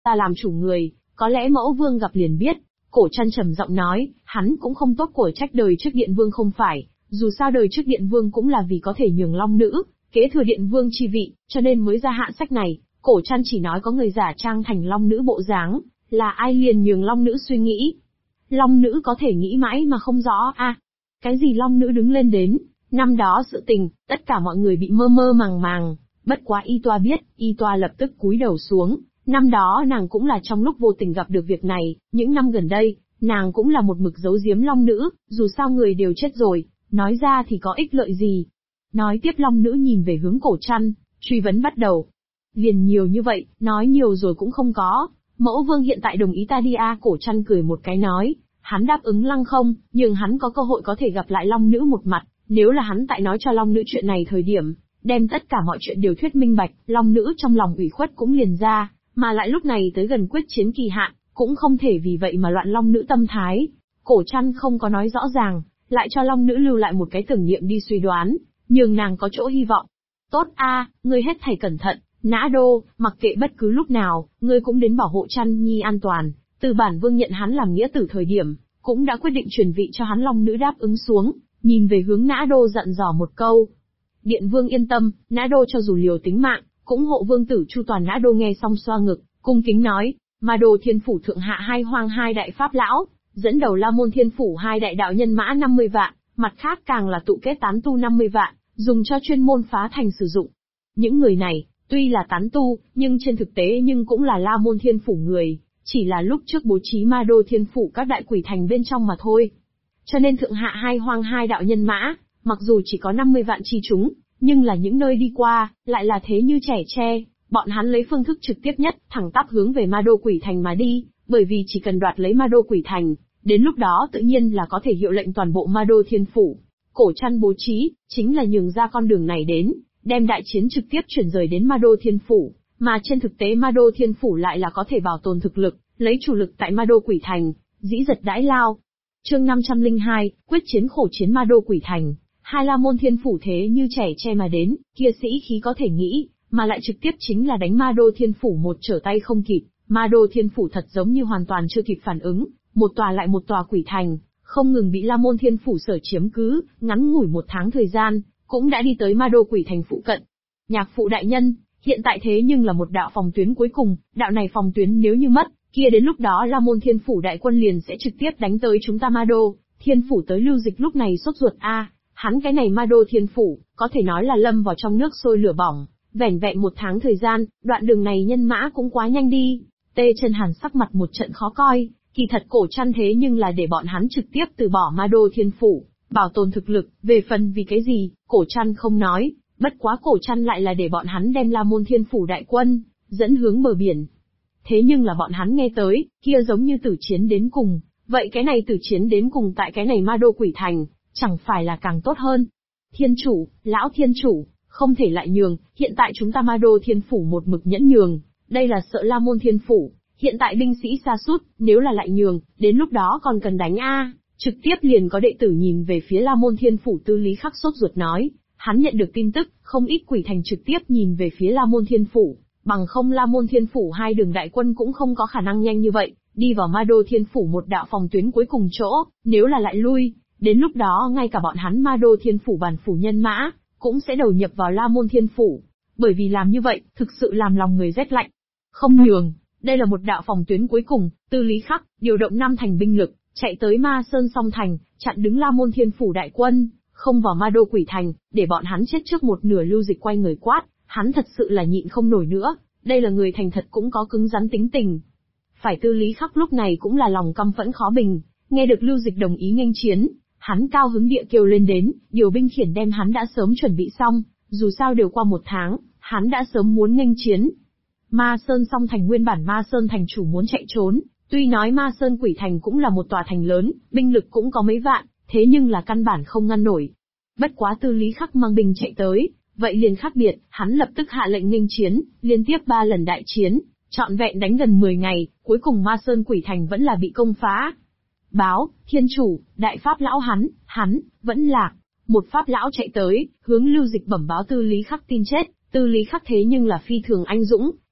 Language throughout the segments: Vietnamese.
ta làm chủ người, có lẽ mẫu vương gặp liền biết. Cổ Trăn trầm giọng nói, hắn cũng không tốt của trách đời trước Điện Vương không phải, dù sao đời trước Điện Vương cũng là vì có thể nhường Long Nữ kế thừa Điện Vương chi vị, cho nên mới ra hạ sách này. Cổ Trăn chỉ nói có người giả trang thành Long Nữ bộ dáng, là ai liền nhường Long Nữ suy nghĩ. Long Nữ có thể nghĩ mãi mà không rõ cái gì Long Nữ đứng lên đến, năm đó sự tình, tất cả mọi người bị mơ mơ màng màng, bất quá Y Toa biết, Y Toa lập tức cúi đầu xuống. Năm đó nàng cũng là trong lúc vô tình gặp được việc này, những năm gần đây, nàng cũng là một mực giấu giếm Long Nữ, dù sao người đều chết rồi, nói ra thì có ích lợi gì. Nói tiếp Long Nữ nhìn về hướng Cổ Trăn, truy vấn bắt đầu. Liền nhiều như vậy, nói nhiều rồi cũng không có. Mẫu vương hiện tại đồng ý ta đi Cổ Trăn cười một cái nói, hắn đáp ứng lăng không, nhưng hắn có cơ hội có thể gặp lại Long Nữ một mặt, nếu là hắn tại nói cho Long Nữ chuyện này thời điểm, đem tất cả mọi chuyện đều thuyết minh bạch, Long Nữ trong lòng ủy khuất cũng liền ra, mà lại lúc này tới gần quyết chiến kỳ hạn, cũng không thể vì vậy mà loạn Long Nữ tâm thái. Cổ Trăn không có nói rõ ràng, lại cho Long Nữ lưu lại một cái tưởng niệm đi suy đoán, nhường nàng có chỗ hy vọng. Tốt ngươi hết thảy cẩn thận, Nã Đô, mặc kệ bất cứ lúc nào, ngươi cũng đến bảo hộ Trăn Nhi an toàn. Từ bản vương nhận hắn làm nghĩa tử thời điểm, cũng đã quyết định truyền vị cho hắn. Long Nữ đáp ứng xuống, nhìn về hướng Nã Đô dặn dò một câu. Điện vương yên tâm, Nã Đô cho dù liều tính mạng, cũng hộ vương tử chu toàn. Nã Đô nghe xong xoa ngực, cung kính nói, Ma Đô Thiên Phủ thượng hạ hai hoang hai đại pháp lão, dẫn đầu La Môn Thiên Phủ hai đại đạo nhân mã 50 vạn, mặt khác càng là tụ kết tán tu 50 vạn, dùng cho chuyên môn phá thành sử dụng. Những người này, tuy là tán tu, nhưng trên thực tế nhưng cũng là La Môn Thiên Phủ người, chỉ là lúc trước bố trí Ma Đô Thiên Phủ các đại quỷ thành bên trong mà thôi. Cho nên thượng hạ hai hoang hai đạo nhân mã, mặc dù chỉ có 50 vạn chi chúng, nhưng là những nơi đi qua, lại là thế như trẻ tre, bọn hắn lấy phương thức trực tiếp nhất, thẳng tắp hướng về Ma Đô Quỷ Thành mà đi, bởi vì chỉ cần đoạt lấy Ma Đô Quỷ Thành, đến lúc đó tự nhiên là có thể hiệu lệnh toàn bộ Ma Đô Thiên Phủ. Cổ Trăn bố trí, chính là nhường ra con đường này đến, đem đại chiến trực tiếp chuyển rời đến Ma Đô Thiên Phủ, mà trên thực tế Ma Đô Thiên Phủ lại là có thể bảo tồn thực lực, lấy chủ lực tại Ma Đô Quỷ Thành, dĩ giật đãi lao. Chương 502, quyết chiến khổ chiến Ma Đô Quỷ Thành. Hai La Môn Thiên Phủ thế như trẻ tre mà đến, kia sĩ khí có thể nghĩ, mà lại trực tiếp chính là đánh Ma Đô Thiên Phủ một trở tay không kịp. Ma Đô Thiên Phủ thật giống như hoàn toàn chưa kịp phản ứng, một tòa lại một tòa quỷ thành, không ngừng bị La Môn Thiên Phủ sở chiếm cứ, ngắn ngủi 1 tháng thời gian, cũng đã đi tới Ma Đô Quỷ Thành phụ cận. Nhạc phụ đại nhân, hiện tại thế nhưng là một đạo phòng tuyến cuối cùng, đạo này phòng tuyến nếu như mất, kia đến lúc đó La Môn Thiên Phủ đại quân liền sẽ trực tiếp đánh tới chúng ta Ma Đô. Thiên Phủ tới Lưu Dịch lúc này sốt ruột hắn cái này Ma Đô Thiên Phủ, có thể nói là lâm vào trong nước sôi lửa bỏng, vẻn vẹn 1 tháng thời gian, đoạn đường này nhân mã cũng quá nhanh đi. Tê Chân Hàn sắc mặt một trận khó coi, kỳ thật Cổ Trăn thế nhưng là để bọn hắn trực tiếp từ bỏ Ma Đô Thiên Phủ, bảo tồn thực lực, về phần vì cái gì, Cổ Trăn không nói, bất quá Cổ Trăn lại là để bọn hắn đem La Môn Thiên Phủ đại quân, dẫn hướng bờ biển. Thế nhưng là bọn hắn nghe tới, kia giống như tử chiến đến cùng, vậy cái này tử chiến đến cùng tại cái này Ma Đô Quỷ Thành, chẳng phải là càng tốt hơn. Thiên chủ, lão thiên chủ, không thể lại nhường, hiện tại chúng ta Ma Đô Thiên Phủ một mực nhẫn nhường, đây là sợ La Môn Thiên Phủ, hiện tại binh sĩ sa sút, nếu là lại nhường, đến lúc đó còn cần đánh trực tiếp liền có đệ tử nhìn về phía La Môn Thiên Phủ. Tư Lý Khắc sốt ruột nói, hắn nhận được tin tức, không ít quỷ thành trực tiếp nhìn về phía La Môn Thiên Phủ, bằng không La Môn Thiên Phủ hai đường đại quân cũng không có khả năng nhanh như vậy, đi vào Ma Đô Thiên Phủ một đạo phòng tuyến cuối cùng chỗ, nếu là lại lui, đến lúc đó ngay cả bọn hắn Ma Đô Thiên Phủ bản phủ nhân mã, cũng sẽ đầu nhập vào La Môn Thiên Phủ, bởi vì làm như vậy, thực sự làm lòng người rét lạnh. Không nhường, đây là một đạo phòng tuyến cuối cùng, Tư Lý Khắc, điều động 5 thành binh lực, chạy tới Ma Sơn Song Thành, chặn đứng La Môn Thiên Phủ đại quân, không vào Ma Đô Quỷ Thành, để bọn hắn chết trước một nửa. Lưu Dịch quay người quát, hắn thật sự là nhịn không nổi nữa, đây là người thành thật cũng có cứng rắn tính tình. Phải Tư Lý Khắc lúc này cũng là lòng căm phẫn khó bình, nghe được Lưu Dịch đồng ý nghênh chiến, hắn cao hứng địa kêu lên đến, điều binh khiển đem hắn đã sớm chuẩn bị xong, dù sao đều qua 1 tháng, hắn đã sớm muốn nghênh chiến. Ma Sơn Song Thành nguyên bản Ma Sơn thành chủ muốn chạy trốn, tuy nói Ma Sơn Quỷ Thành cũng là một tòa thành lớn, binh lực cũng có mấy vạn, thế nhưng là căn bản không ngăn nổi. Bất quá Tư Lý Khắc mang binh chạy tới, vậy liền khác biệt, hắn lập tức hạ lệnh nghênh chiến, liên tiếp 3 lần đại chiến, trọn vẹn đánh gần 10 ngày, cuối cùng Ma Sơn Quỷ Thành vẫn là bị công phá. Báo, thiên chủ, đại pháp lão hắn, vẫn lạc. Một pháp lão chạy tới, hướng Lưu Dịch bẩm báo Tư Lý Khắc tin chết. Tư Lý Khắc thế nhưng là phi thường anh dũng,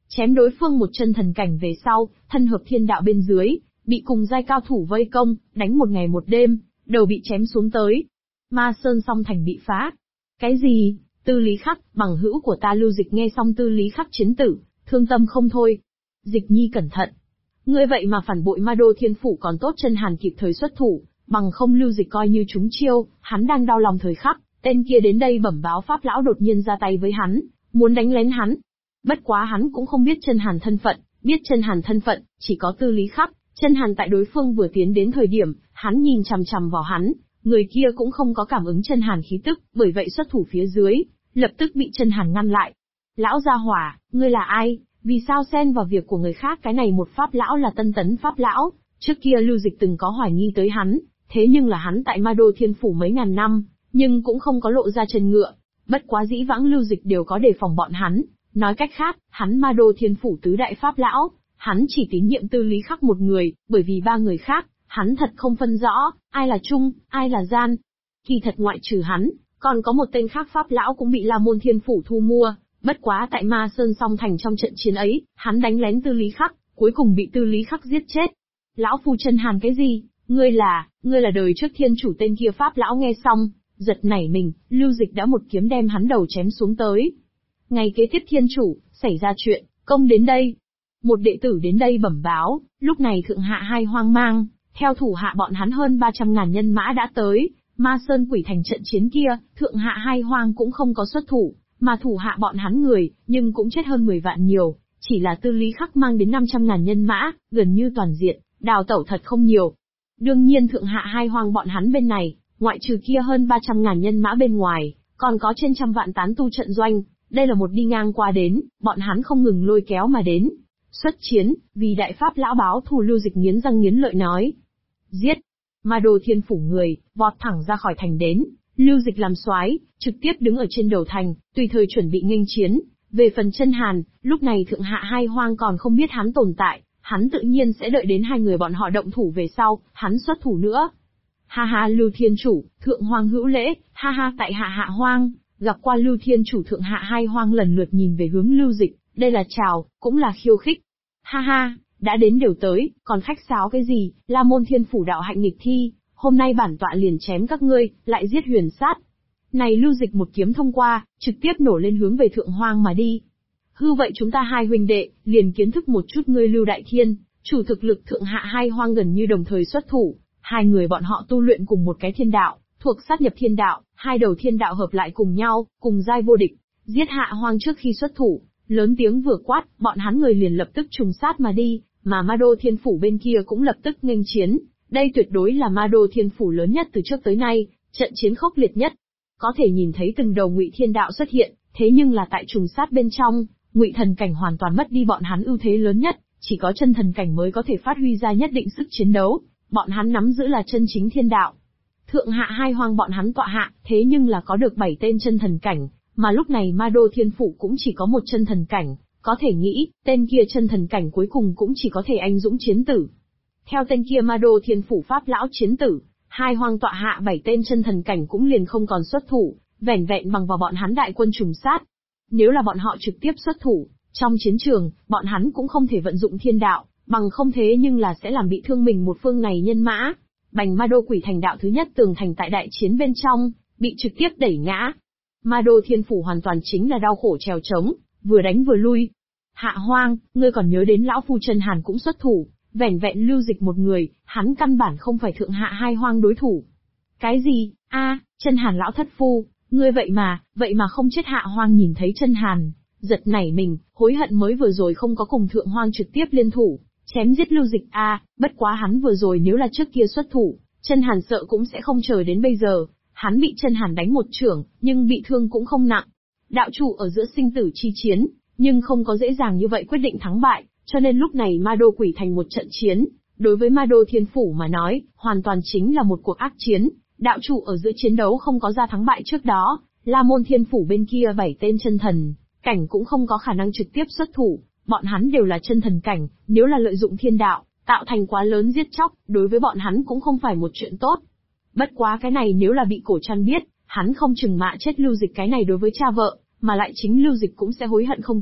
Chém đối phương một chân thần cảnh về sau, thân hợp thiên đạo bên dưới, bị cùng giai cao thủ vây công, đánh một ngày một đêm, đầu bị chém xuống tới. Ma Sơn Song Thành bị phá. Cái gì? Tư Lý Khắc, bằng hữu của ta Lưu Dịch nghe xong Tư Lý Khắc chiến tử, thương tâm không thôi. Dịch Nhi cẩn thận. Ngươi vậy mà phản bội Ma Đô Thiên Phủ, còn tốt chân Hàn kịp thời xuất thủ, bằng không Lưu Dịch coi như trúng chiêu, hắn đang đau lòng thời khắc, tên kia đến đây bẩm báo Pháp lão đột nhiên ra tay với hắn, muốn đánh lén hắn. Bất quá hắn cũng không biết chân Hàn thân phận, biết chân Hàn thân phận, chỉ có Tư Lý Khắc. Chân Hàn tại đối phương vừa tiến đến thời điểm, hắn nhìn chằm chằm vào hắn, người kia cũng không có cảm ứng chân Hàn khí tức, bởi vậy xuất thủ phía dưới, lập tức bị chân Hàn ngăn lại. Lão gia hỏa, ngươi là ai, vì sao xen vào việc của người khác? Cái này một Pháp lão là Tân Tấn Pháp lão, trước kia Lưu Dịch từng có hoài nghi tới hắn, thế nhưng là hắn tại Ma Đô Thiên Phủ mấy ngàn năm, nhưng cũng không có lộ ra chân ngựa. Bất quá dĩ vãng Lưu Dịch đều có đề phòng bọn hắn, nói cách khác, hắn Ma Đô Thiên Phủ tứ đại Pháp lão, hắn chỉ tín nhiệm Tư Lý Khắc một người, bởi vì ba người khác, hắn thật không phân rõ, ai là trung, ai là gian. Kỳ thật ngoại trừ hắn, còn có một tên khác Pháp lão cũng bị La Môn Thiên Phủ thu mua, bất quá tại Ma Sơn Song Thành trong trận chiến ấy, hắn đánh lén Tư Lý Khắc, cuối cùng bị Tư Lý Khắc giết chết. Lão phu chân Hàn cái gì? Ngươi là đời trước thiên chủ tên kia Pháp lão nghe xong, giật nảy mình, Lưu Dịch đã một kiếm đem hắn đầu chém xuống tới. Ngày kế tiếp thiên chủ, xảy ra chuyện, công đến đây. Một đệ tử đến đây bẩm báo, lúc này thượng hạ hai hoang mang, theo thủ hạ bọn hắn hơn 300.000 nhân mã đã tới, Ma Sơn Quỷ Thành trận chiến kia, thượng hạ hai hoang cũng không có xuất thủ, mà thủ hạ bọn hắn người, nhưng cũng chết hơn 10 vạn nhiều, chỉ là Tư Lý Khắc mang đến 500.000 nhân mã, gần như toàn diện, đào tẩu thật không nhiều. Đương nhiên thượng hạ hai hoang bọn hắn bên này, ngoại trừ kia hơn 300.000 nhân mã bên ngoài, còn có trên trăm vạn tán tu trận doanh, đây là một đi ngang qua đến, bọn hắn không ngừng lôi kéo mà đến. Xuất chiến, vì đại pháp lão báo thù. Lưu Dịch nghiến răng nghiến lợi nói. Giết! Ma Đô Thiên Phủ người, vọt thẳng ra khỏi thành đến, Lưu Dịch làm soái, trực tiếp đứng ở trên đầu thành, tùy thời chuẩn bị nghênh chiến. Về phần chân Hàn, lúc này thượng hạ hai hoang còn không biết hắn tồn tại, hắn tự nhiên sẽ đợi đến hai người bọn họ động thủ về sau, hắn xuất thủ nữa. Ha ha Lưu Thiên Chủ, thượng hoang hữu lễ, ha ha tại hạ hạ hoang, gặp qua Lưu Thiên Chủ. Thượng hạ hai hoang lần lượt nhìn về hướng Lưu Dịch, đây là chào, cũng là khiêu khích. Ha ha, đã đến đều tới, còn khách sáo cái gì? La Môn Thiên Phủ đạo hạnh nghịch thi, hôm nay bản tọa liền chém các ngươi, lại giết huyền sát. Này Lưu Dịch một kiếm thông qua, trực tiếp nổ lên hướng về thượng hoang mà đi. Hư vậy chúng ta hai huynh đệ, liền kiến thức một chút ngươi Lưu Đại Thiên, chủ thực lực. Thượng hạ hai hoang gần như đồng thời xuất thủ, hai người bọn họ tu luyện cùng một cái thiên đạo, thuộc sát nhập thiên đạo, hai đầu thiên đạo hợp lại cùng nhau, cùng giai vô địch, giết hạ hoang trước khi xuất thủ. Lớn tiếng vừa quát, bọn hắn người liền lập tức trùng sát mà đi, mà Ma Đô Thiên Phủ bên kia cũng lập tức nghênh chiến. Đây tuyệt đối là Ma Đô Thiên Phủ lớn nhất từ trước tới nay, trận chiến khốc liệt nhất. Có thể nhìn thấy từng đầu ngụy thiên đạo xuất hiện, thế nhưng là tại trùng sát bên trong, ngụy thần cảnh hoàn toàn mất đi bọn hắn ưu thế lớn nhất, chỉ có chân thần cảnh mới có thể phát huy ra nhất định sức chiến đấu. Bọn hắn nắm giữ là chân chính thiên đạo. Thượng hạ hai hoang bọn hắn tọa hạ, thế nhưng là có được 7 tên chân thần cảnh. Mà lúc này Ma Đô Thiên Phủ cũng chỉ có một chân thần cảnh, có thể nghĩ, tên kia chân thần cảnh cuối cùng cũng chỉ có thể anh dũng chiến tử. Theo tên kia Ma Đô Thiên Phủ Pháp lão chiến tử, hai hoang tọa hạ 7 tên chân thần cảnh cũng liền không còn xuất thủ, vẻn vẹn bằng vào bọn hắn đại quân trùng sát. Nếu là bọn họ trực tiếp xuất thủ, trong chiến trường, bọn hắn cũng không thể vận dụng thiên đạo, bằng không thế nhưng là sẽ làm bị thương mình một phương này nhân mã. Bành Ma Đô Quỷ Thành đạo thứ nhất tường thành tại đại chiến bên trong, bị trực tiếp đẩy ngã. Ma Đô Thiên Phủ hoàn toàn chính là đau khổ trèo trống, vừa đánh vừa lui. Hạ hoang, ngươi còn nhớ đến lão phu chân Hàn cũng xuất thủ, vẻn vẹn Lưu Dịch một người, hắn căn bản không phải thượng hạ hai hoang đối thủ. Cái gì? Chân Hàn lão thất phu, ngươi vậy mà không chết. Hạ hoang nhìn thấy chân Hàn, giật nảy mình, hối hận mới vừa rồi không có cùng thượng hoang trực tiếp liên thủ, chém giết Lưu Dịch. Bất quá hắn vừa rồi nếu là trước kia xuất thủ, chân Hàn sợ cũng sẽ không chờ đến bây giờ. Hắn bị chân Hàn đánh một chưởng, nhưng bị thương cũng không nặng. Đạo chủ ở giữa sinh tử chi chiến, nhưng không có dễ dàng như vậy quyết định thắng bại, cho nên lúc này Ma Đô Quỷ Thành một trận chiến, đối với Ma Đô Thiên Phủ mà nói, hoàn toàn chính là một cuộc ác chiến. Đạo chủ ở giữa chiến đấu không có ra thắng bại trước đó, La Môn Thiên Phủ bên kia 7 tên chân thần cảnh cũng không có khả năng trực tiếp xuất thủ, bọn hắn đều là chân thần cảnh, nếu là lợi dụng thiên đạo, tạo thành quá lớn giết chóc, đối với bọn hắn cũng không phải một chuyện tốt. Bất quá cái này nếu là bị Cổ Trăn biết, hắn không chừng mạ chết Lưu Dịch. Cái này đối với cha vợ, mà lại chính Lưu Dịch cũng sẽ hối hận không kịp,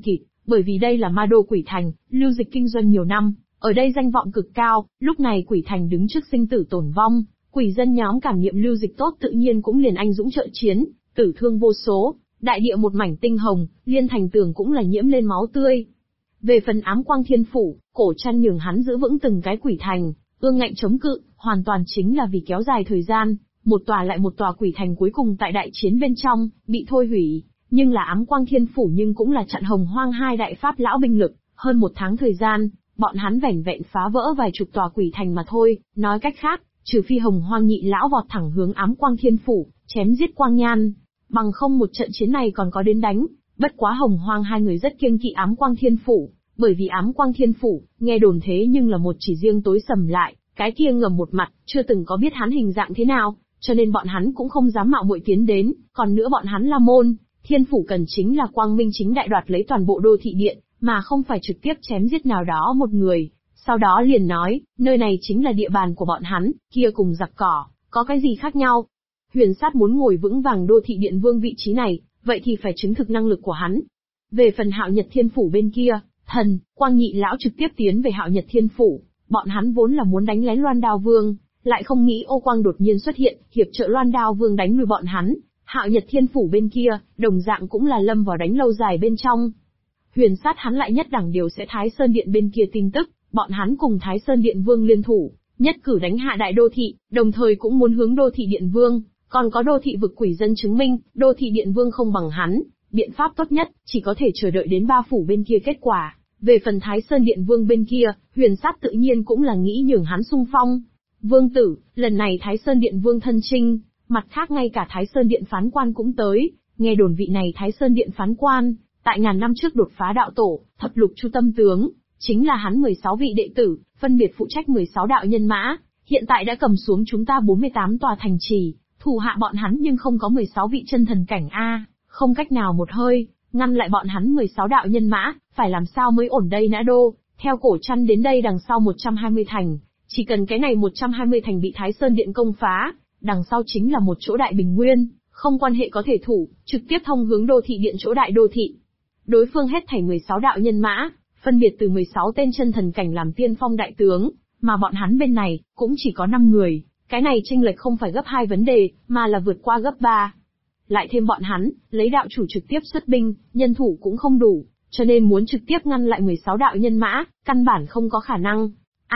Bởi vì đây là ma đô Quỷ Thành, Lưu Dịch kinh doanh nhiều năm, ở đây danh vọng cực cao, lúc này Quỷ Thành đứng trước sinh tử tổn vong, quỷ dân nhóm cảm nghiệm Lưu Dịch tốt tự nhiên cũng liền anh dũng trợ chiến, tử thương vô số, đại địa một mảnh tinh hồng, liên thành tường cũng là nhiễm lên máu tươi. Về phần Ám Quang Thiên Phủ, Cổ Trăn nhường hắn giữ vững từng cái Quỷ Thành, ương ngạnh chống cự, hoàn toàn chính là vì kéo dài thời gian, một tòa lại một tòa Quỷ Thành cuối cùng tại đại chiến bên trong, bị thôi hủy, nhưng là Ám Quang Thiên Phủ nhưng cũng là chặn Hồng Hoang hai đại pháp lão binh lực, hơn một tháng thời gian, bọn hắn vẻn vẹn phá vỡ vài chục tòa Quỷ Thành mà thôi, nói cách khác, trừ phi Hồng Hoang nhị lão vọt thẳng hướng Ám Quang Thiên Phủ, chém giết Quang Nhan, bằng không một trận chiến này còn có đến đánh, bất quá Hồng Hoang hai người rất kiêng kỵ Ám Quang Thiên Phủ, bởi vì Ám Quang Thiên Phủ, nghe đồn thế nhưng là một chỉ riêng tối sầm lại, cái kia ngầm một mặt, chưa từng có biết hắn hình dạng thế nào, cho nên bọn hắn cũng không dám mạo muội tiến đến, còn nữa bọn hắn là môn, Thiên Phủ cần chính là quang minh chính đại đoạt lấy toàn bộ đô thị điện, mà không phải trực tiếp chém giết nào đó một người, sau đó liền nói, nơi này chính là địa bàn của bọn hắn, kia cùng giặc cỏ, có cái gì khác nhau. Huyền Sát muốn ngồi vững vàng đô thị điện vương vị trí này, vậy thì phải chứng thực năng lực của hắn. Về phần Hạo Nhật Thiên Phủ bên kia, Thần, Quang nhị lão trực tiếp tiến về Hạo Nhật Thiên Phủ, bọn hắn vốn là muốn đánh lén Loan Đao Vương, lại không nghĩ Ô Quang đột nhiên xuất hiện, hiệp trợ Loan Đao Vương đánh lùi bọn hắn. Hạo Nhật Thiên Phủ bên kia, đồng dạng cũng là lâm vào đánh lâu dài bên trong. Huyền Sát hắn lại nhất đẳng điều sẽ Thái Sơn Điện bên kia tin tức, bọn hắn cùng Thái Sơn Điện Vương liên thủ, nhất cử đánh hạ đại đô thị, đồng thời cũng muốn hướng đô thị Điện Vương, còn có đô thị vực quỷ dân chứng minh, đô thị Điện Vương không bằng hắn, biện pháp tốt nhất, chỉ có thể chờ đợi đến ba phủ bên kia kết quả. Về phần Thái Sơn Điện Vương bên kia, Huyền Sát tự nhiên cũng là nghĩ nhường hắn xung phong. Vương tử, lần này Thái Sơn Điện Vương thân chinh, mặt khác ngay cả Thái Sơn Điện Phán Quan cũng tới, nghe đồn vị này Thái Sơn Điện Phán Quan, tại ngàn năm trước đột phá đạo tổ, thập lục chu tâm tướng, chính là hắn 16 vị đệ tử, phân biệt phụ trách 16 đạo nhân mã, hiện tại đã cầm xuống chúng ta 48 tòa thành trì, thủ hạ bọn hắn nhưng không có 16 vị chân thần cảnh A, không cách nào một hơi, ngăn lại bọn hắn 16 đạo nhân mã, phải làm sao mới ổn đây Nã Đô, theo Cổ Trăn đến đây đằng sau 120 thành, chỉ cần cái này 120 thành bị Thái Sơn Điện công phá, đằng sau chính là một chỗ đại bình nguyên, không quan hệ có thể thủ, trực tiếp thông hướng đô thị điện chỗ đại đô thị. Đối phương hết thảy 16 đạo nhân mã, phân biệt từ 16 tên chân thần cảnh làm tiên phong đại tướng, mà bọn hắn bên này, cũng chỉ có 5 người, cái này chênh lệch không phải gấp 2 vấn đề, mà là vượt qua gấp 3. Lại thêm bọn hắn, lấy đạo chủ trực tiếp xuất binh, nhân thủ cũng không đủ, cho nên muốn trực tiếp ngăn lại 16 đạo nhân mã, căn bản không có khả năng.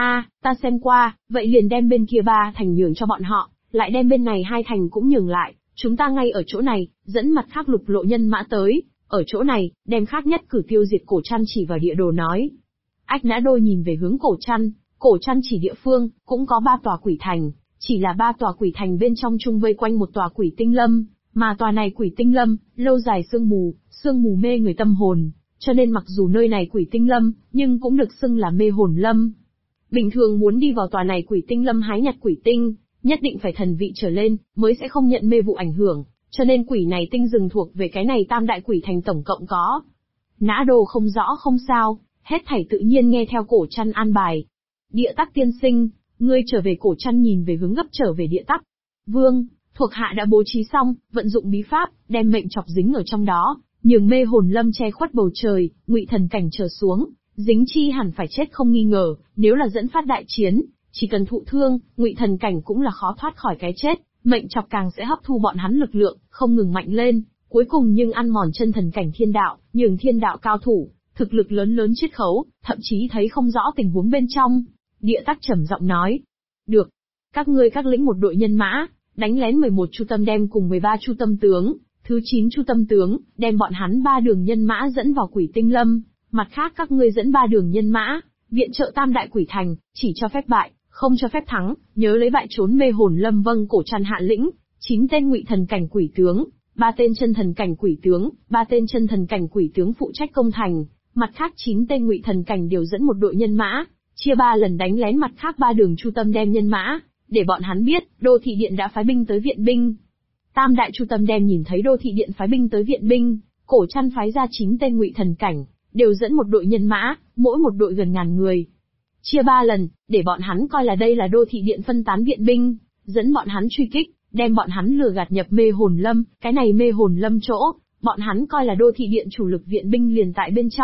Ta xem qua, vậy liền đem bên kia 3 thành nhường cho bọn họ, lại đem bên này 2 thành cũng nhường lại, chúng ta ngay ở chỗ này, dẫn mặt khác lục lộ nhân mã tới, ở chỗ này, đem khác nhất cử tiêu diệt Cổ Trăn chỉ vào địa đồ nói. Ách Nã Đôi nhìn về hướng Cổ Trăn chỉ địa phương, cũng có 3 tòa quỷ thành, chỉ là 3 tòa quỷ thành bên trong chung vây quanh một tòa quỷ tinh lâm, mà tòa này quỷ tinh lâm, lâu dài sương mù mê người tâm hồn, cho nên mặc dù nơi này quỷ tinh lâm, nhưng cũng được xưng là mê hồn lâm. Bình thường muốn đi vào tòa này quỷ tinh lâm hái nhặt quỷ tinh, nhất định phải thần vị trở lên, mới sẽ không nhận mê vụ ảnh hưởng, cho nên quỷ này tinh rừng thuộc về cái này tam đại quỷ thành tổng cộng có. Nã Đô không rõ không sao, hết thảy tự nhiên nghe theo Cổ Trăn an bài. Địa Tắc tiên sinh, ngươi trở về. Cổ Trăn nhìn về hướng gấp trở về Địa Tắc. Vương, thuộc hạ đã bố trí xong, vận dụng bí pháp, đem mệnh chọc dính ở trong đó, nhường mê hồn lâm che khuất bầu trời, ngụy thần cảnh trở xuống, dính chi hẳn phải chết không nghi ngờ, nếu là dẫn phát đại chiến, chỉ cần thụ thương, ngụy thần cảnh cũng là khó thoát khỏi cái chết, mệnh chọc càng sẽ hấp thu bọn hắn lực lượng, không ngừng mạnh lên, cuối cùng nhưng ăn mòn chân thần cảnh thiên đạo, nhường thiên đạo cao thủ, thực lực lớn chiết khấu, thậm chí thấy không rõ tình huống bên trong. Địa Tắc trầm giọng nói, được, các ngươi các lĩnh một đội nhân mã, đánh lén 11 chu tâm đem cùng 13 chu tâm tướng, thứ 9 chu tâm tướng, đem bọn hắn 3 đường nhân mã dẫn vào quỷ tinh lâm, mặt khác các ngươi dẫn 3 đường nhân mã, viện trợ tam đại quỷ thành, chỉ cho phép bại, không cho phép thắng, nhớ lấy bại trốn mê hồn lâm. Vâng. Cổ Trăn hạ lĩnh, 9 tên ngụy thần cảnh quỷ tướng, 3 tên chân thần cảnh quỷ tướng, 3 tên chân thần cảnh quỷ tướng phụ trách công thành, mặt khác 9 tên ngụy thần cảnh đều dẫn một đội nhân mã, chia 3 lần đánh lén mặt khác 3 đường chu tâm đem nhân mã, để bọn hắn biết, đô thị điện đã phái binh tới viện binh. Tam đại chu tâm đem nhìn thấy đô thị điện phái binh tới viện binh, Cổ Trăn phái ra 9 tên ngụy thần cảnh, đều dẫn một đội nhân mã, mỗi một đội gần ngàn người. Chia 3 lần, để bọn hắn coi là đây là đô thị điện phân tán viện binh, dẫn bọn hắn truy kích, đem bọn hắn lừa gạt nhập mê hồn lâm, cái này mê hồn lâm chỗ, bọn hắn coi là đô thị điện chủ lực viện binh liền tại bên trong,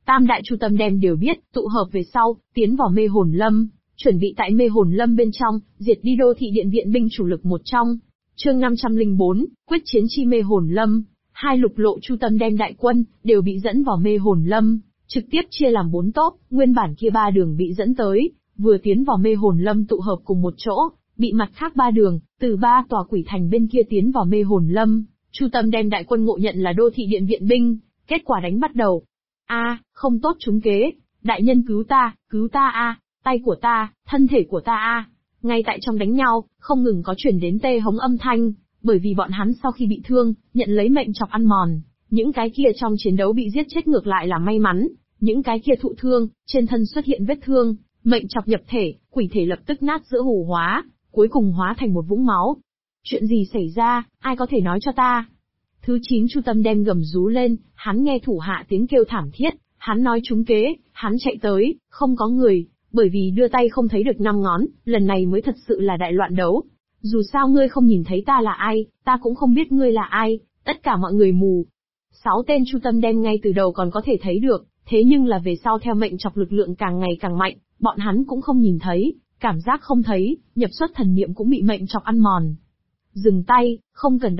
Tam đại Chu Tâm Đem đều biết, tụ hợp về sau, tiến vào Mê Hồn Lâm, chuẩn bị tại Mê Hồn Lâm bên trong, diệt đi đô thị điện viện binh chủ lực một trong. Chương 504, quyết chiến chi Mê Hồn Lâm. Hai lục lộ Chu Tâm Đem đại quân, đều bị dẫn vào Mê Hồn Lâm, trực tiếp chia làm 4 tốp, nguyên bản kia 3 đường bị dẫn tới, vừa tiến vào Mê Hồn Lâm tụ hợp cùng một chỗ, bị mặt khác 3 đường, từ 3 tòa quỷ thành bên kia tiến vào Mê Hồn Lâm. Chu Tâm Đem đại quân ngộ nhận là đô thị điện viện binh, kết quả đánh bắt đầu. Không tốt trúng kế, đại nhân cứu ta tay của ta, thân thể của ta Ngay tại trong đánh nhau, không ngừng có truyền đến tê hống âm thanh, bởi vì bọn hắn sau khi bị thương, nhận lấy mệnh chọc ăn mòn, những cái kia trong chiến đấu bị giết chết ngược lại là may mắn, những cái kia thụ thương, trên thân xuất hiện vết thương, mệnh chọc nhập thể, quỷ thể lập tức nát giữa hủ hóa, cuối cùng hóa thành một vũng máu. Chuyện gì xảy ra, ai có thể nói cho ta? Thứ 9 Chu Tâm Đem gầm rú lên, hắn nghe thủ hạ tiếng kêu thảm thiết, hắn nói trúng kế, hắn chạy tới, không có người, bởi vì đưa tay không thấy được 5 ngón, lần này mới thật sự là đại loạn đấu. Dù sao ngươi không nhìn thấy ta là ai, ta cũng không biết ngươi là ai, tất cả mọi người mù. 6 tên Chu Tâm Đem ngay từ đầu còn có thể thấy được, thế nhưng là về sau theo mệnh chọc lực lượng càng ngày càng mạnh, bọn hắn cũng không nhìn thấy, cảm giác không thấy, nhập xuất thần niệm cũng bị mệnh chọc ăn mòn. Dừng tay, không cần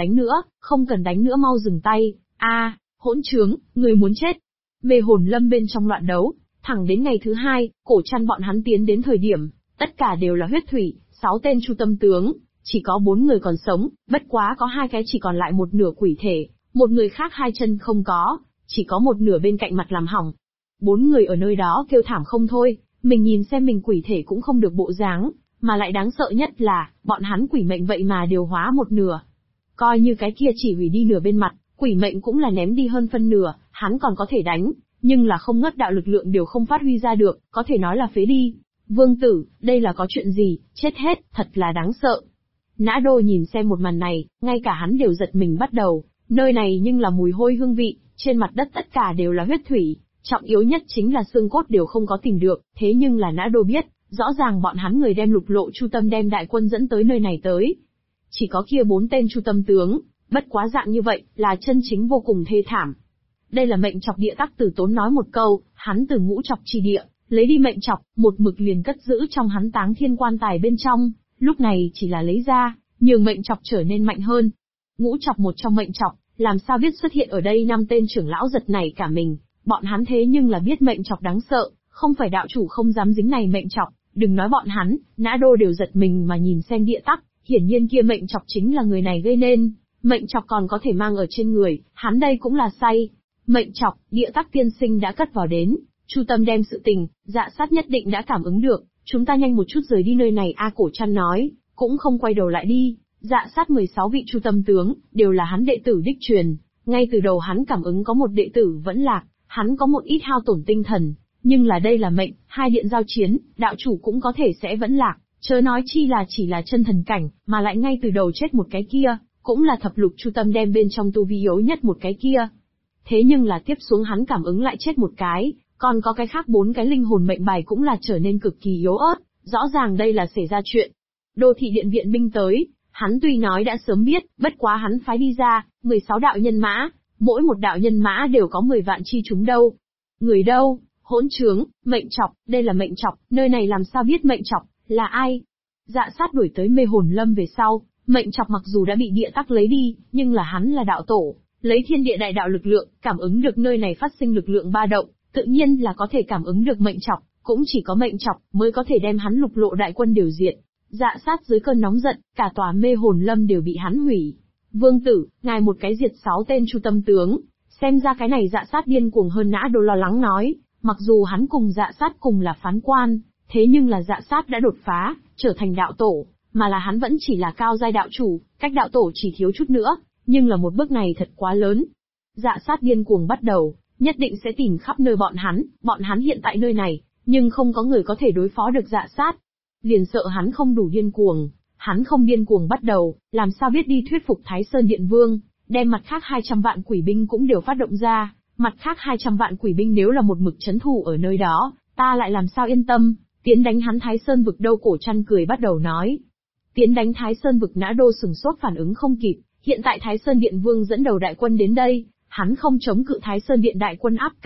đánh nữa mau dừng tay, hỗn trướng, người muốn chết. Mê Hồn Lâm bên trong loạn đấu, thẳng đến ngày thứ 2, Cổ Trăn bọn hắn tiến đến thời điểm, tất cả đều là huyết thủy, 6 tên Chu Tâm tướng, chỉ có 4 người còn sống, bất quá có 2 cái chỉ còn lại một nửa quỷ thể, một người khác 2 chân không có, chỉ có một nửa bên cạnh mặt làm hỏng. 4 người ở nơi đó kêu thảm không thôi, mình nhìn xem mình quỷ thể cũng không được bộ dáng, mà lại đáng sợ nhất là, bọn hắn quỷ mệnh vậy mà điều hóa một nửa. Coi như cái kia chỉ hủy đi nửa bên mặt, quỷ mệnh cũng là ném đi hơn phân nửa, hắn còn có thể đánh, nhưng là không ngất đạo lực lượng đều không phát huy ra được, có thể nói là phế đi. Vương tử, đây là có chuyện gì, chết hết, thật là đáng sợ. Nã Đô nhìn xem một màn này, ngay cả hắn đều giật mình bắt đầu, nơi này nhưng là mùi hôi hương vị, trên mặt đất tất cả đều là huyết thủy, trọng yếu nhất chính là xương cốt đều không có tìm được, thế nhưng là Nã Đô biết, rõ ràng bọn hắn người đem lục lộ Chu Tâm Đem đại quân dẫn tới nơi này tới. Chỉ có kia 4 tên Chu Tâm tướng, bất quá dạng như vậy, là chân chính vô cùng thê thảm. Đây là mệnh chọc địa Tắc Tử Tốn nói một câu, hắn từ ngũ chọc chi địa, lấy đi mệnh chọc, một mực liền cất giữ trong hắn Táng Thiên quan tài bên trong, lúc này chỉ là lấy ra, nhường mệnh chọc trở nên mạnh hơn. Ngũ chọc một trong mệnh chọc, làm sao biết xuất hiện ở đây 5 tên trưởng lão giật nảy cả mình, bọn hắn thế nhưng là biết mệnh chọc đáng sợ, không phải đạo chủ không dám dính này mệnh chọc, đừng nói bọn hắn, Nã Đô đều giật mình mà nhìn xem địa tắc, hiển nhiên kia mệnh chọc chính là người này gây nên, mệnh chọc còn có thể mang ở trên người, hắn đây cũng là say. Mệnh chọc, địa tắc tiên sinh đã cất vào đến, Chu Tâm Đem sự tình, Dạ Sát nhất định đã cảm ứng được, chúng ta nhanh một chút rời đi nơi này Cổ Trăn nói, cũng không quay đầu lại đi. Dạ Sát 16 vị Chu Tâm tướng, đều là hắn đệ tử đích truyền, ngay từ đầu hắn cảm ứng có một đệ tử vẫn lạc, hắn có một ít hao tổn tinh thần, nhưng là đây là mệnh, 2 điện giao chiến, đạo chủ cũng có thể sẽ vẫn lạc, chớ nói chi là chỉ là chân thần cảnh, mà lại ngay từ đầu chết một cái kia, cũng là thập lục Chu Tâm Đem bên trong tu vi yếu nhất một cái kia. Thế nhưng là tiếp xuống hắn cảm ứng lại chết một cái, còn có cái khác 4 cái linh hồn mệnh bài cũng là trở nên cực kỳ yếu ớt, rõ ràng đây là xảy ra chuyện. Đô thị điện viện binh tới, hắn tuy nói đã sớm biết, bất quá hắn phái đi ra, 16 đạo nhân mã, mỗi một đạo nhân mã đều có 10 vạn chi chúng đâu. Người đâu? Hỗn trướng, mệnh chọc, đây là mệnh chọc, nơi này làm sao biết mệnh chọc, là ai? Dạ Sát đuổi tới Mê Hồn Lâm về sau, mệnh chọc mặc dù đã bị địa tắc lấy đi, nhưng là hắn là đạo tổ, lấy thiên địa đại đạo lực lượng, cảm ứng được nơi này phát sinh lực lượng ba động, tự nhiên là có thể cảm ứng được mệnh chọc, cũng chỉ có mệnh chọc mới có thể đem hắn lục lộ đại quân điều diệt. Dạ Sát dưới cơn nóng giận, cả tòa Mê Hồn Lâm đều bị hắn hủy. Vương tử, ngài một cái diệt 6 tên Chu Tâm tướng, xem ra cái này Dạ Sát điên cuồng hơn. Nã Đô lo lắng nói, mặc dù hắn cùng Dạ Sát cùng là phán quan, thế nhưng là Dạ Sát đã đột phá, trở thành đạo tổ, mà là hắn vẫn chỉ là cao giai đạo chủ, cách đạo tổ chỉ thiếu chút nữa, nhưng là một bước này thật quá lớn. Dạ Sát điên cuồng bắt đầu, nhất định sẽ tìm khắp nơi bọn hắn hiện tại nơi này, nhưng không có người có thể đối phó được Dạ Sát. Liền sợ hắn không đủ điên cuồng, hắn không điên cuồng bắt đầu, làm sao biết đi thuyết phục Thái Sơn Điện Vương, đem mặt khác 200 vạn quỷ binh cũng đều phát động ra, mặt khác 200 vạn quỷ binh nếu là một mực trấn thủ ở nơi đó, ta lại làm sao yên tâm, tiến đánh hắn Thái Sơn vực đâu. Cổ Trăn cười bắt đầu nói. Tiến đánh Thái Sơn vực. Nã Đô sừng sốt phản ứng không kịp, hiện tại Thái Sơn Điện Vương dẫn đầu đại quân đến đây, hắn không chống cự Thái Sơn Điện đại quân áp cảnh,